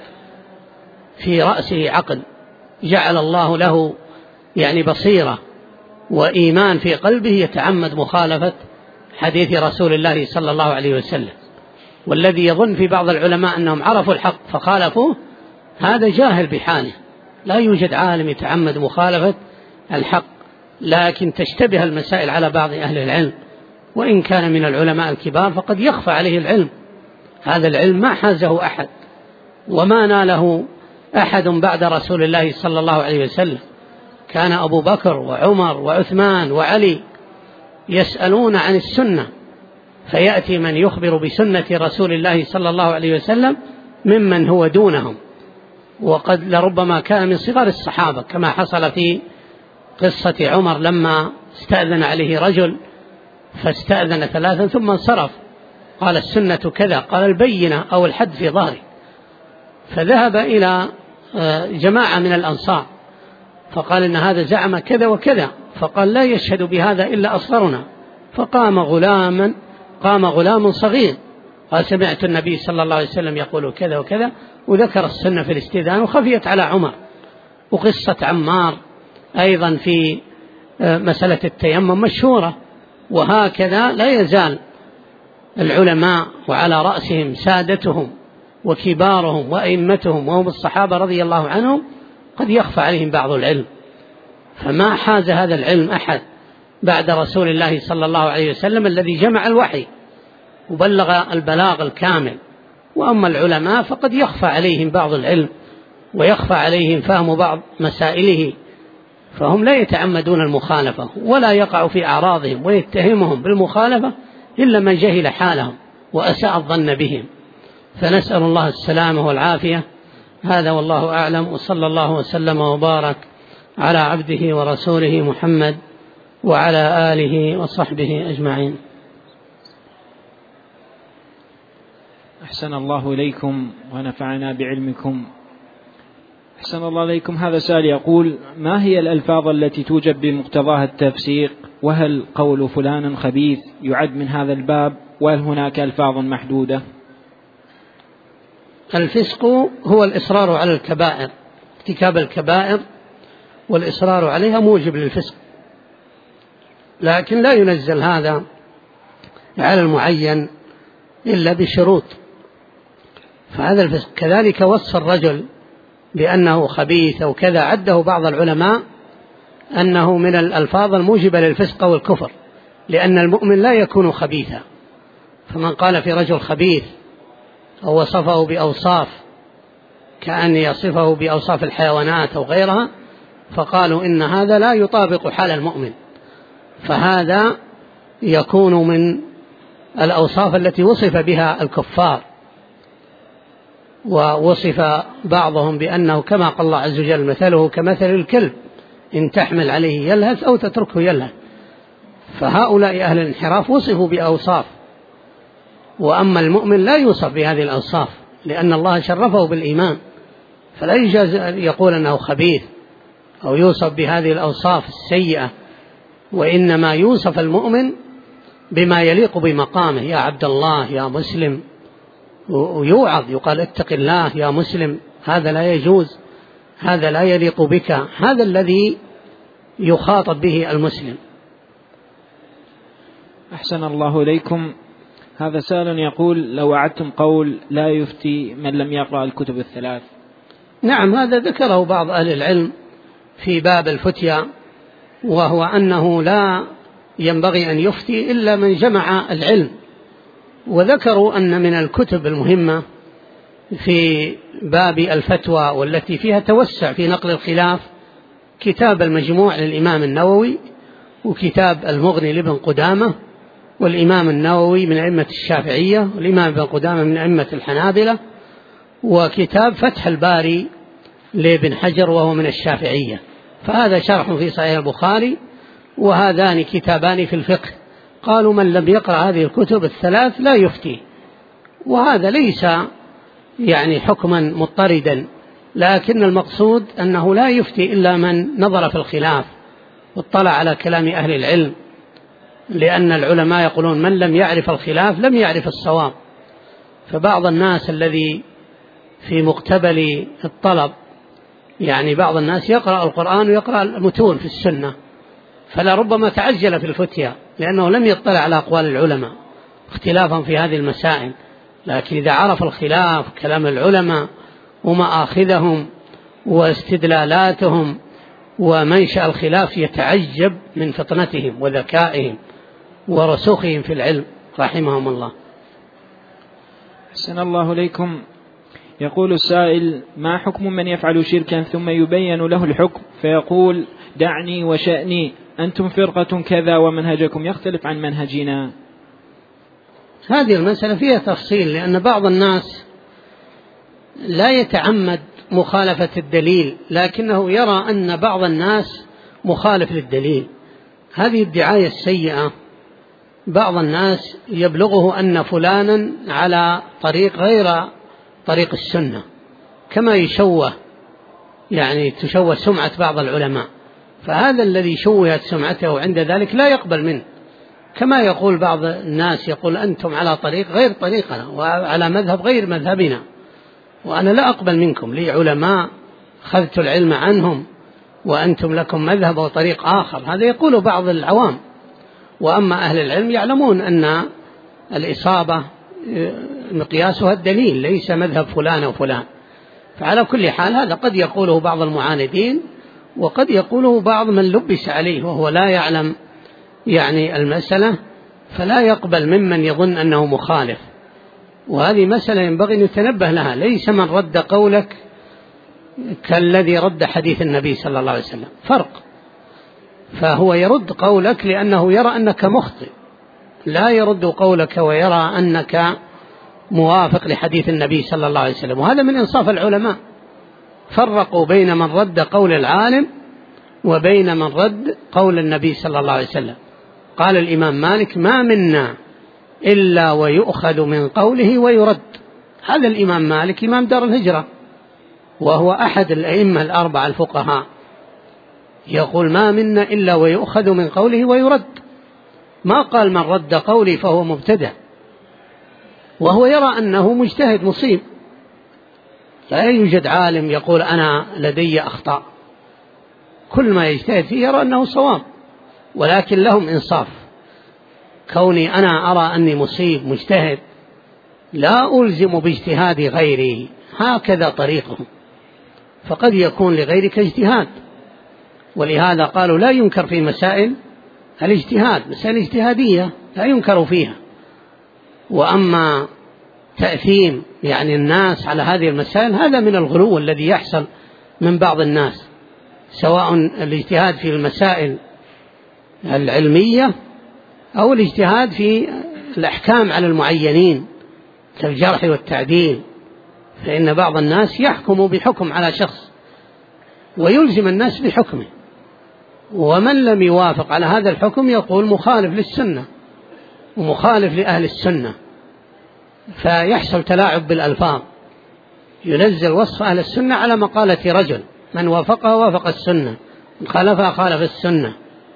في رأسه عقل جعل الله له بصيرة وإيمان في قلبه يتعمد مخالفة حديث رسول الله صلى الله عليه وسلم. والذي يظن في بعض العلماء أنهم عرفوا الحق فخالفوه، هذا جاهل بحاله. لا يوجد عالم يتعمد مخالفة الحق، لكن تشتبه المسائل على بعض أهل العلم، وإن كان من العلماء الكبار فقد يخفى عليه العلم. هذا العلم ما حازه أحد وما ناله أحد بعد رسول الله صلى الله عليه وسلم. كان أبو بكر وعمر وعثمان وعلي يسألون عن السنة، فيأتي من يخبر بسنة رسول الله صلى الله عليه وسلم ممن هو دونهم، وقد لربما كان من صغار الصحابة، كما حصل في قصة عمر لما استأذن عليه رجل فاستأذن 3 ثم انصرف، قال السنة كذا، قال البينة أو الحد في ظهري. فذهب إلى جماعة من الأنصار فقال إن هذا زعم كذا وكذا، فقال لا يشهد بهذا إلا أصغرنا. فقام غلام صغير قال سمعت النبي صلى الله عليه وسلم يقول كذا وكذا، وذكر السنة في الاستئذان وخفيت على عمر. وقصة عمار أيضا في مسألة التيمم مشهورة. وهكذا لا يزال العلماء وعلى رأسهم سادتهم وكبارهم وأئمتهم وهم الصحابة رضي الله عنهم قد يخفى عليهم بعض العلم، فما حاز هذا العلم أحد بعد رسول الله صلى الله عليه وسلم الذي جمع الوحي وبلغ البلاغ الكامل. وأما العلماء فقد يخفى عليهم بعض العلم ويخفى عليهم فهم بعض مسائله، فهم لا يتعمدون المخالفة ولا يقع في أعراضهم ويتهمهم بالمخالفة إلا من جهل حالهم وأساء الظن بهم. فنسأل الله السلامة والعافية. هذا والله أعلم، وصلى الله وسلم وبارك على عبده ورسوله محمد وعلى آله وصحبه أجمعين. أحسن الله إليكم ونفعنا بعلمكم. أحسن الله إليكم. هذا سائل يقول: ما هي الألفاظ التي توجب بمقتضاها التفسيق؟ وهل قول فلان خبيث يعد من هذا الباب؟ وهل هناك ألفاظ محدودة؟ الفسق هو الإصرار على الكبائر، ارتكاب الكبائر والإصرار عليها موجب للفسق، لكن لا ينزل هذا على المعين إلا بشروط، فهذا الفسق. كذلك وصف الرجل بأنه خبيث أو كذا عده بعض العلماء أنه من الألفاظ الموجبة للفسق والكفر، لأن المؤمن لا يكون خبيثا. فمن قال في رجل خبيث أو وصفه بأوصاف كأن يصفه بأوصاف الحيوانات أو غيرها، فقالوا إن هذا لا يطابق حال المؤمن، فهذا يكون من الأوصاف التي وصف بها الكفار. ووصف بعضهم بأنه كما قال الله عز وجل: مثله كمثل الكلب إن تحمل عليه يلهث أو تتركه يلهث. فهؤلاء أهل الانحراف وصفوا بأوصاف، وأما المؤمن لا يوصف بهذه الأوصاف، لأن الله شرفه بالإيمان، فلا يجوز يقول أنه خبيث أو يوصف بهذه الأوصاف السيئة، وإنما يوصف المؤمن بما يليق بمقامه: يا عبد الله، يا مسلم، ويوعظ يقال: اتق الله يا مسلم، هذا لا يجوز، هذا لا يليق بك، هذا الذي يخاطب به المسلم. أحسن الله إليكم. هذا سائل يقول: لو أعدتم قول لا يفتي من لم يقرأ الكتب الثلاث. نعم، هذا ذكره بعض أهل العلم في باب الفتيا، وهو أنه لا ينبغي أن يفتي إلا من جمع العلم. وذكروا أن من الكتب المهمة في باب الفتوى والتي فيها توسع في نقل الخلاف كتاب المجموع للإمام النووي، وكتاب المغني لابن قدامة، والإمام النووي من أئمة الشافعية، والإمام ابن قدامة من أئمة الحنابلة، وكتاب فتح الباري لابن حجر وهو من الشافعية. فهذا شرح في صحيح البخاري، وهذان كتابان في الفقه. قالوا من لم يقرأ هذه الكتب الثلاث لا يفتي، وهذا ليس يعني حكما مضطردا، لكن المقصود أنه لا يفتي إلا من نظر في الخلاف واطلع على كلام أهل العلم، لأن العلماء يقولون من لم يعرف الخلاف لم يعرف الصواب. فبعض الناس الذي في مقتبل الطلب، يعني بعض الناس يقرأ القرآن ويقرأ المتون في السنة، فلربما تعجل في الفتيا لأنه لم يطلع على أقوال العلماء اختلافا في هذه المسائل. لكن إذا عرف الخلاف كلام العلماء ومآخذهم واستدلالاتهم ومنشأ الخلاف يتعجب من فطنتهم وذكائهم ورسوخهم في العلم رحمهم الله. أحسن الله إليكم. يقول السائل: ما حكم من يفعل شركا ثم يبين له الحكم فيقول دعني وشأني، أنتم فرقة كذا ومنهجكم يختلف عن منهجنا؟ هذه المسألة فيها تفصيل، لأن بعض الناس لا يتعمد مخالفة الدليل، لكنه يرى أن بعض الناس مخالف للدليل. هذه الدعاية السيئة بعض الناس يبلغه أن فلانا على طريق غير طريق السنة، كما يشوه يعني تشوه سمعة بعض العلماء، فهذا الذي شوهت سمعته عند ذلك لا يقبل منه. كما يقول بعض الناس يقول أنتم على طريق غير طريقنا وعلى مذهب غير مذهبنا، وأنا لا أقبل منكم، لي علماء خذت العلم عنهم وأنتم لكم مذهب وطريق آخر. هذا يقول بعض العوام. وأما أهل العلم يعلمون أن الإصابة مقياسها الدليل ليس مذهب فلان وفلان. فعلى كل حال هذا قد يقوله بعض المعاندين، وقد يقوله بعض من لبس عليه وهو لا يعلم يعني المسألة، فلا يقبل ممن يظن أنه مخالف. وهذه مسألة ينبغي أن يتنبه لها. ليس من رد قولك كالذي رد حديث النبي صلى الله عليه وسلم، فرق. فهو يرد قولك لأنه يرى أنك مخطئ، لا يرد قولك ويرى أنك موافق لحديث النبي صلى الله عليه وسلم. وهذا من إنصاف العلماء، فرقوا بين من رد قول العالم وبين من رد قول النبي صلى الله عليه وسلم. قال الإمام مالك: ما منا إلا ويؤخذ من قوله ويرد. هذا الإمام مالك إمام دار الهجرة، وهو أحد الأئمة الأربعة الفقهاء، يقول: ما منا إلا ويؤخذ من قوله ويرد. ما قال من رد قولي فهو مبتدع، وهو يرى أنه مجتهد مصيب. لا يوجد عالم يقول أنا لدي أخطاء، كل ما يجتهد فيه يرى أنه صواب، ولكن لهم إنصاف. كوني أنا أرى أني مصيب مجتهد لا ألزم باجتهاد غيري، هكذا طريقهم. فقد يكون لغيرك اجتهاد، ولهذا قالوا لا ينكر في مسائل الاجتهاد، مسائل اجتهادية لا ينكر فيها. وأما تأثيم يعني الناس على هذه المسائل، هذا من الغلو الذي يحصل من بعض الناس، سواء الاجتهاد في المسائل العلمية أو الاجتهاد في الأحكام على المعينين كالجرح والتعديل. فإن بعض الناس يحكم بحكم على شخص ويلزم الناس بحكمه، ومن لم يوافق على هذا الحكم يقول مخالف للسنة ومخالف لأهل السنة، فيحصل تلاعب بالألفاظ. ينزل وصف أهل السنة على مقالة رجل، من وافقها وافق السنة، من خالفها خالف السنة،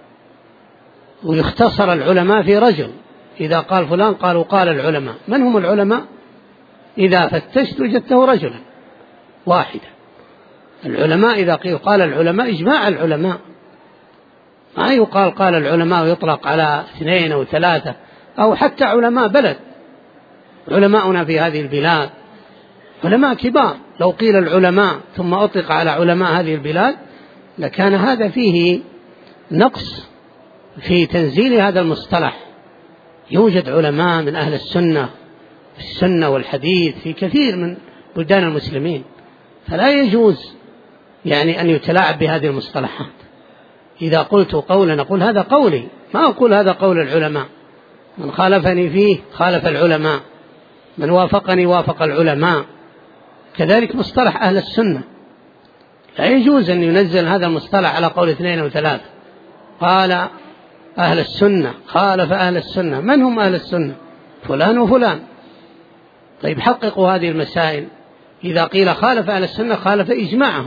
ويختصر العلماء في رجل. إذا قال فلان قالوا قال العلماء. من هم العلماء؟ إذا فتشت وجدته رجلا واحدا. العلماء إذا قال العلماء إجماع العلماء، ما يقال قال العلماء ويطلق على 2 أو 3 أو حتى علماء بلد. علماؤنا في هذه البلاد علماء كبار، لو قيل العلماء ثم أطلق على علماء هذه البلاد لكان هذا فيه نقص في تنزيل هذا المصطلح. يوجد علماء من أهل السنة في السنة والحديث في كثير من بلدان المسلمين، فلا يجوز يعني أن يتلاعب بهذه المصطلحات. إذا قلت قولا أقول هذا قولي، ما أقول هذا قول العلماء، من خالفني فيه خالف العلماء، من وافقني وافق العلماء. كذلك مصطلح أهل السنة، لا يجوز أن ينزل هذا المصطلح على قول 2 أو 3. قال أهل السنة، خالف أهل السنة، من هم أهل السنة؟ فلان وفلان. طيب حققوا هذه المسائل. إذا قيل خالف أهل السنة خالف إجماعهم.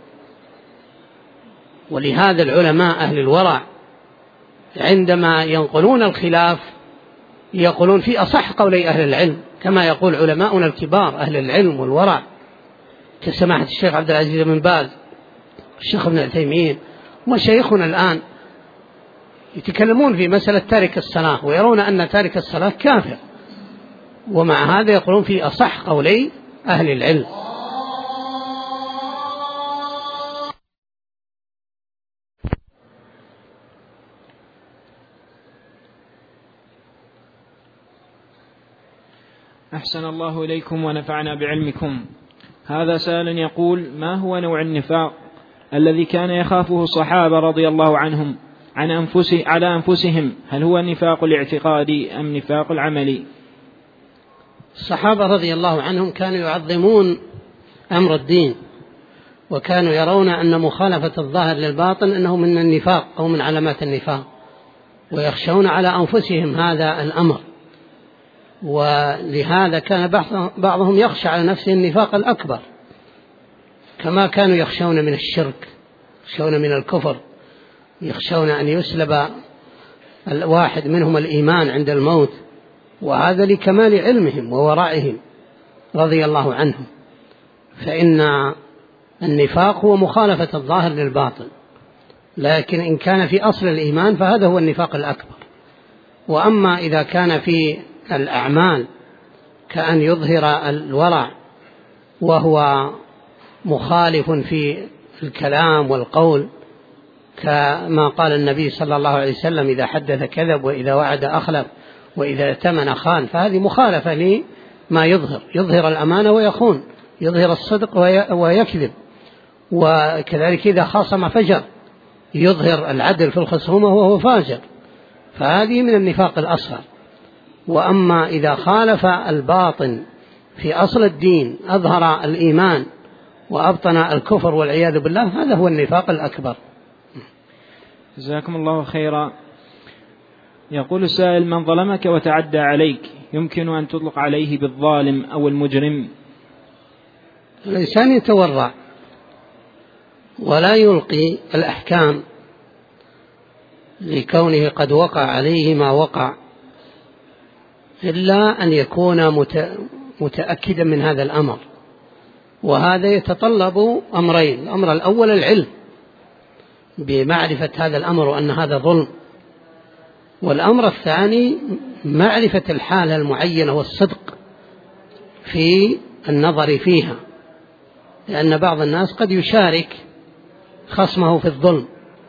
ولهذا العلماء أهل الورع عندما ينقلون الخلاف يقولون في أصح قولي أهل العلم، كما يقول علماؤنا الكبار أهل العلم والورع كسماحة الشيخ عبد العزيز بن باز، الشيخ ابن عثيمين، وشيخنا الآن يتكلمون في مسألة تارك الصلاة ويرون أن تارك الصلاة كافر، ومع هذا يقولون في أصح قولي أهل العلم. أحسن الله إليكم ونفعنا بعلمكم. هذا سائل يقول: ما هو نوع النفاق الذي كان يخافه الصحابة رضي الله عنهم على أنفسهم؟ هل هو النفاق الاعتقادي أم نفاق العملي؟ الصحابة رضي الله عنهم كانوا يعظمون أمر الدين، وكانوا يرون أن مخالفة الظاهر للباطن أنه من النفاق أو من علامات النفاق، ويخشون على أنفسهم هذا الأمر. ولهذا كان بعضهم يخشى على نفسه النفاق الأكبر، كما كانوا يخشون من الشرك، يخشون من الكفر، يخشون أن يسلب الواحد منهم الإيمان عند الموت، وهذا لكمال علمهم وورعهم رضي الله عنهم. فإن النفاق هو مخالفة الظاهر للباطن، لكن إن كان في أصل الإيمان فهذا هو النفاق الأكبر. وأما إذا كان في الأعمال كأن يظهر الورع وهو مخالف في الكلام والقول، كما قال النبي صلى الله عليه وسلم: إذا حدث كذب، وإذا وعد أخلف، وإذا ائتمن خان. فهذه مخالفة لما يظهر الأمانة ويخون، يظهر الصدق ويكذب. وكذلك إذا خاصم فجر، يظهر العدل في الخصومة وهو فاجر، فهذه من النفاق الأصغر. وأما إذا خالف الباطن في أصل الدين، أظهر الإيمان وأبطن الكفر والعياذ بالله، هذا هو النفاق الأكبر. جزاكم الله خيرا. يقول السائل: من ظلمك وتعدى عليك يمكن أن تطلق عليه بالظالم أو المجرم؟ الإنسان يتورع ولا يلقي الأحكام لكونه قد وقع عليه ما وقع، إلا أن يكون متأكدا من هذا الأمر. وهذا يتطلب أمرين: الأمر الأول العلم بمعرفة هذا الأمر وأن هذا ظلم، والأمر الثاني معرفة الحالة المعينة والصدق في النظر فيها، لأن بعض الناس قد يشارك خصمه في الظلم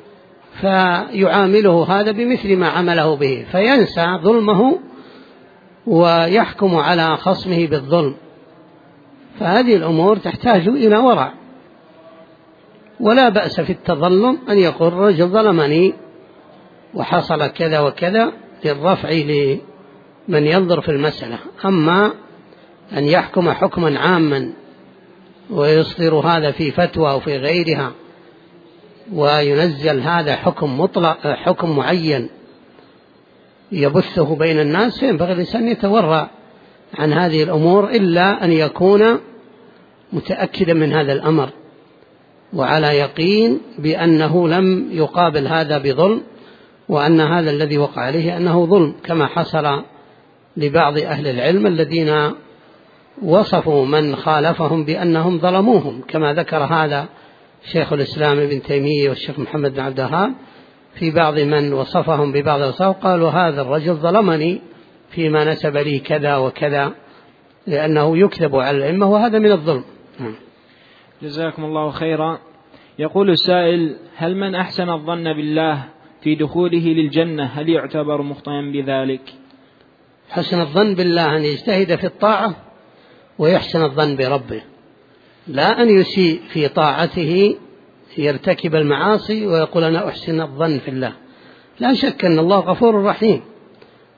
فيعامله هذا بمثل ما عمله به، فينسى ظلمه ويحكم على خصمه بالظلم. فهذه الأمور تحتاج إلى ورع. ولا بأس في التظلم أن يقول: رجل ظلمني وحصل كذا وكذا، للرفع لمن ينظر في المسألة. أما أن يحكم حكما عاما ويصدر هذا في فتوى أو في غيرها وينزل هذا حكم مطلق، حكم معين يبثه بين الناس، فينبغي الإنسان يتورع عن هذه الأمور، إلا أن يكون متأكدا من هذا الأمر وعلى يقين بأنه لم يقابل هذا بظلم، وأن هذا الذي وقع عليه أنه ظلم، كما حصل لبعض أهل العلم الذين وصفوا من خالفهم بأنهم ظلموهم، كما ذكر هذا شيخ الإسلام ابن تيمية والشيخ محمد بن عبد الوهاب في بعض من وصفهم ببعض الوصف، قالوا: هذا الرجل ظلمني فيما نسب لي كذا وكذا، لأنه يكذب على الأئمة، وهذا من الظلم. جزاكم الله خيرا. يقول السائل: هل من أحسن الظن بالله في دخوله للجنة هل يعتبر مخطئا بذلك؟ حسن الظن بالله أن يجتهد في الطاعة ويحسن الظن بربه، لا أن يسيء في طاعته يرتكب المعاصي ويقول: أنا أحسن الظن في الله. لا شك أن الله غفور رحيم،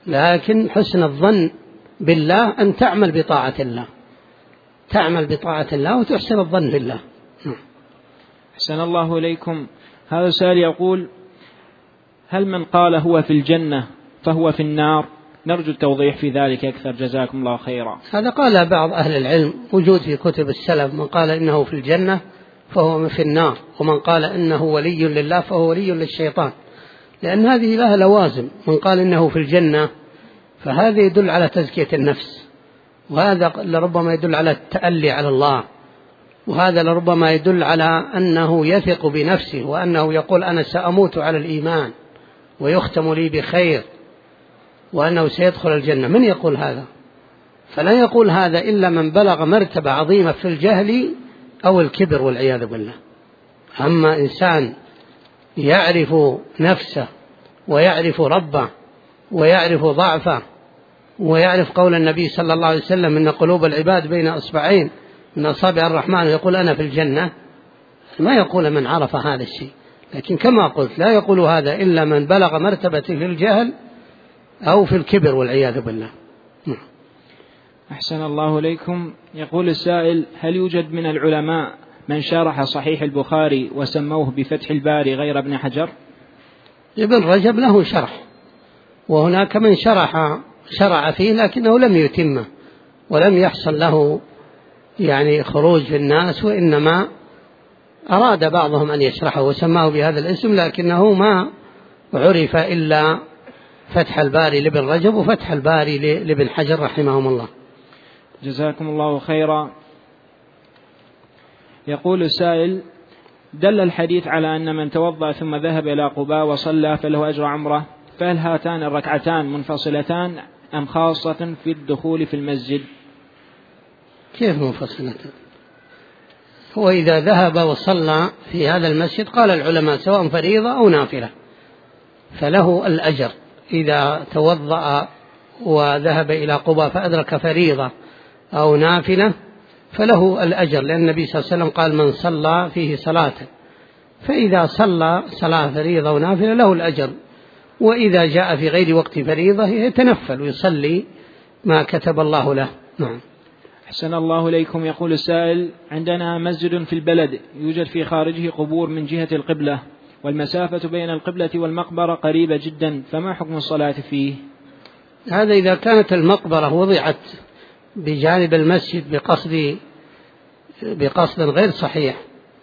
لكن حسن الظن بالله أن تعمل بطاعة الله، تعمل بطاعة الله وتحسن الظن بالله. أحسن الله إليكم. هذا سؤال يقول: هل من قال هو في الجنة فهو في النار؟ نرجو التوضيح في ذلك أكثر، جزاكم الله خيرا. هذا قال بعض أهل العلم، وجود في كتب السلف من قال إنه في الجنة فهو في النار، ومن قال إنه ولي لله فهو ولي للشيطان، لأن هذه لها لوازم. من قال إنه في الجنة فهذا يدل على تزكية النفس، وهذا لربما يدل على التألي على الله، وهذا لربما يدل على أنه يثق بنفسه وأنه يقول أنا سأموت على الإيمان ويختم لي بخير وأنه سيدخل الجنة. من يقول هذا؟ فلا يقول هذا إلا من بلغ مرتبة عظيمة في الجهل أو الكبر والعياذ بالله. أما إنسان يعرف نفسه ويعرف ربه ويعرف ضعفه ويعرف قول النبي صلى الله عليه وسلم إن قلوب العباد بين أصبعين من أصابع الرحمن ويقول أنا في الجنة، ما يقول من عرف هذا الشيء. لكن كما قلت لا يقول هذا إلا من بلغ مرتبة في الجهل أو في الكبر والعياذ بالله. أحسن الله إليكم. يقول السائل: هل يوجد من العلماء من شرح صحيح البخاري وسموه بفتح الباري غير ابن حجر؟ ابن رجب له شرح، وهناك من شرع فيه لكنه لم يتمه ولم يحصل له يعني خروج في الناس، وإنما أراد بعضهم أن يشرحه وسماه بهذا الاسم، لكنه ما عرف إلا فتح الباري لابن رجب وفتح الباري لابن حجر رحمهم الله. جزاكم الله خيرا. يقول السائل: دل الحديث على أن من توضأ ثم ذهب إلى قباء وصلى فله أجر عمره، فهل هاتان الركعتان منفصلتان أم خاصة في الدخول في المسجد؟ كيف منفصلتان؟ هو إذا ذهب وصلى في هذا المسجد قال العلماء سواء فريضة أو نافلة فله الأجر. إذا توضأ وذهب إلى قباء فأدرك فريضة أو نافلة فله الأجر، لأن النبي صلى الله عليه وسلم قال من صلى فيه صلاة، فإذا صلى صلاة فريضة ونافلة له الأجر. وإذا جاء في غير وقت فريضة يتنفل ويصلي ما كتب الله له. نعم. أحسن الله إليكم. يقول السائل: عندنا مسجد في البلد يوجد في خارجه قبور من جهة القبلة، والمسافة بين القبلة والمقبرة قريبة جدا، فما حكم الصلاة فيه؟ هذا إذا كانت المقبرة وضعت بجانب المسجد بقصد غير صحيح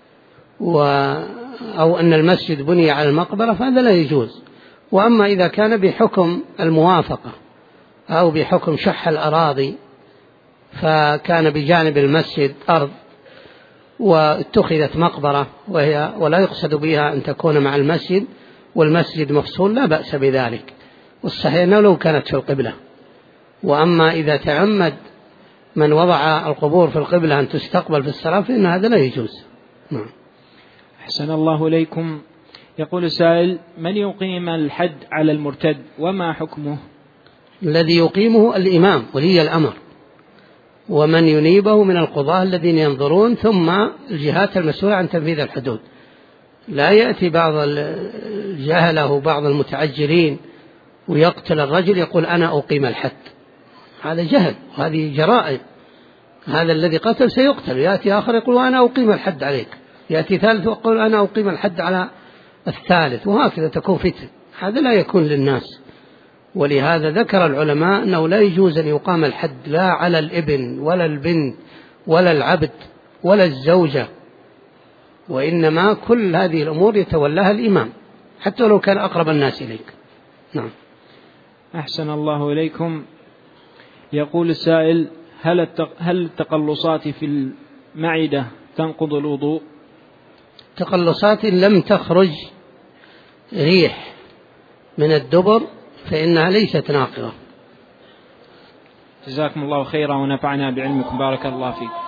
أو أن المسجد بني على المقبرة فهذا لا يجوز. وأما إذا كان بحكم الموافقة أو بحكم شح الأراضي فكان بجانب المسجد أرض واتخذت مقبرة ولا يقصد بها أن تكون مع المسجد والمسجد مفصول لا بأس بذلك، والصحيح أنه لو كانت في القبلة. وأما إذا تعمد من وضع القبور في القبلة أن تستقبل في الصلاة فإن هذا لا يجوز. نعم. أحسن الله إليكم. يقول السائل: من يقيم الحد على المرتد وما حكمه؟ الذي يقيمه الإمام ولي الأمر، ومن ينيبه من القضاة الذين ينظرون، ثم الجهات المسؤولة عن تنفيذ الحدود. لا يأتي بعض الجهلة وبعض المتعجلين ويقتل الرجل يقول أنا أقيم الحد، هذا جهل وهذه جرائم. هذا الذي قتل سيقتل، يأتي آخر يقول أنا أقيم الحد عليك، يأتي ثالث ويقول أنا أقيم الحد على الثالث، وهكذا تكون فتنة. هذا لا يكون للناس. ولهذا ذكر العلماء أنه لا يجوز أن يقام الحد لا على الابن ولا البنت ولا العبد ولا الزوجة، وإنما كل هذه الأمور يتولاها الإمام حتى لو كان أقرب الناس إليك. نعم. أحسن الله إليكم. يقول السائل: هل التقلصات في المعدة تنقض الوضوء؟ تقلصات لم تخرج ريح من الدبر فإنها ليست ناقضة. جزاكم الله خيرا ونفعنا بعلمكم، بارك الله فيكم.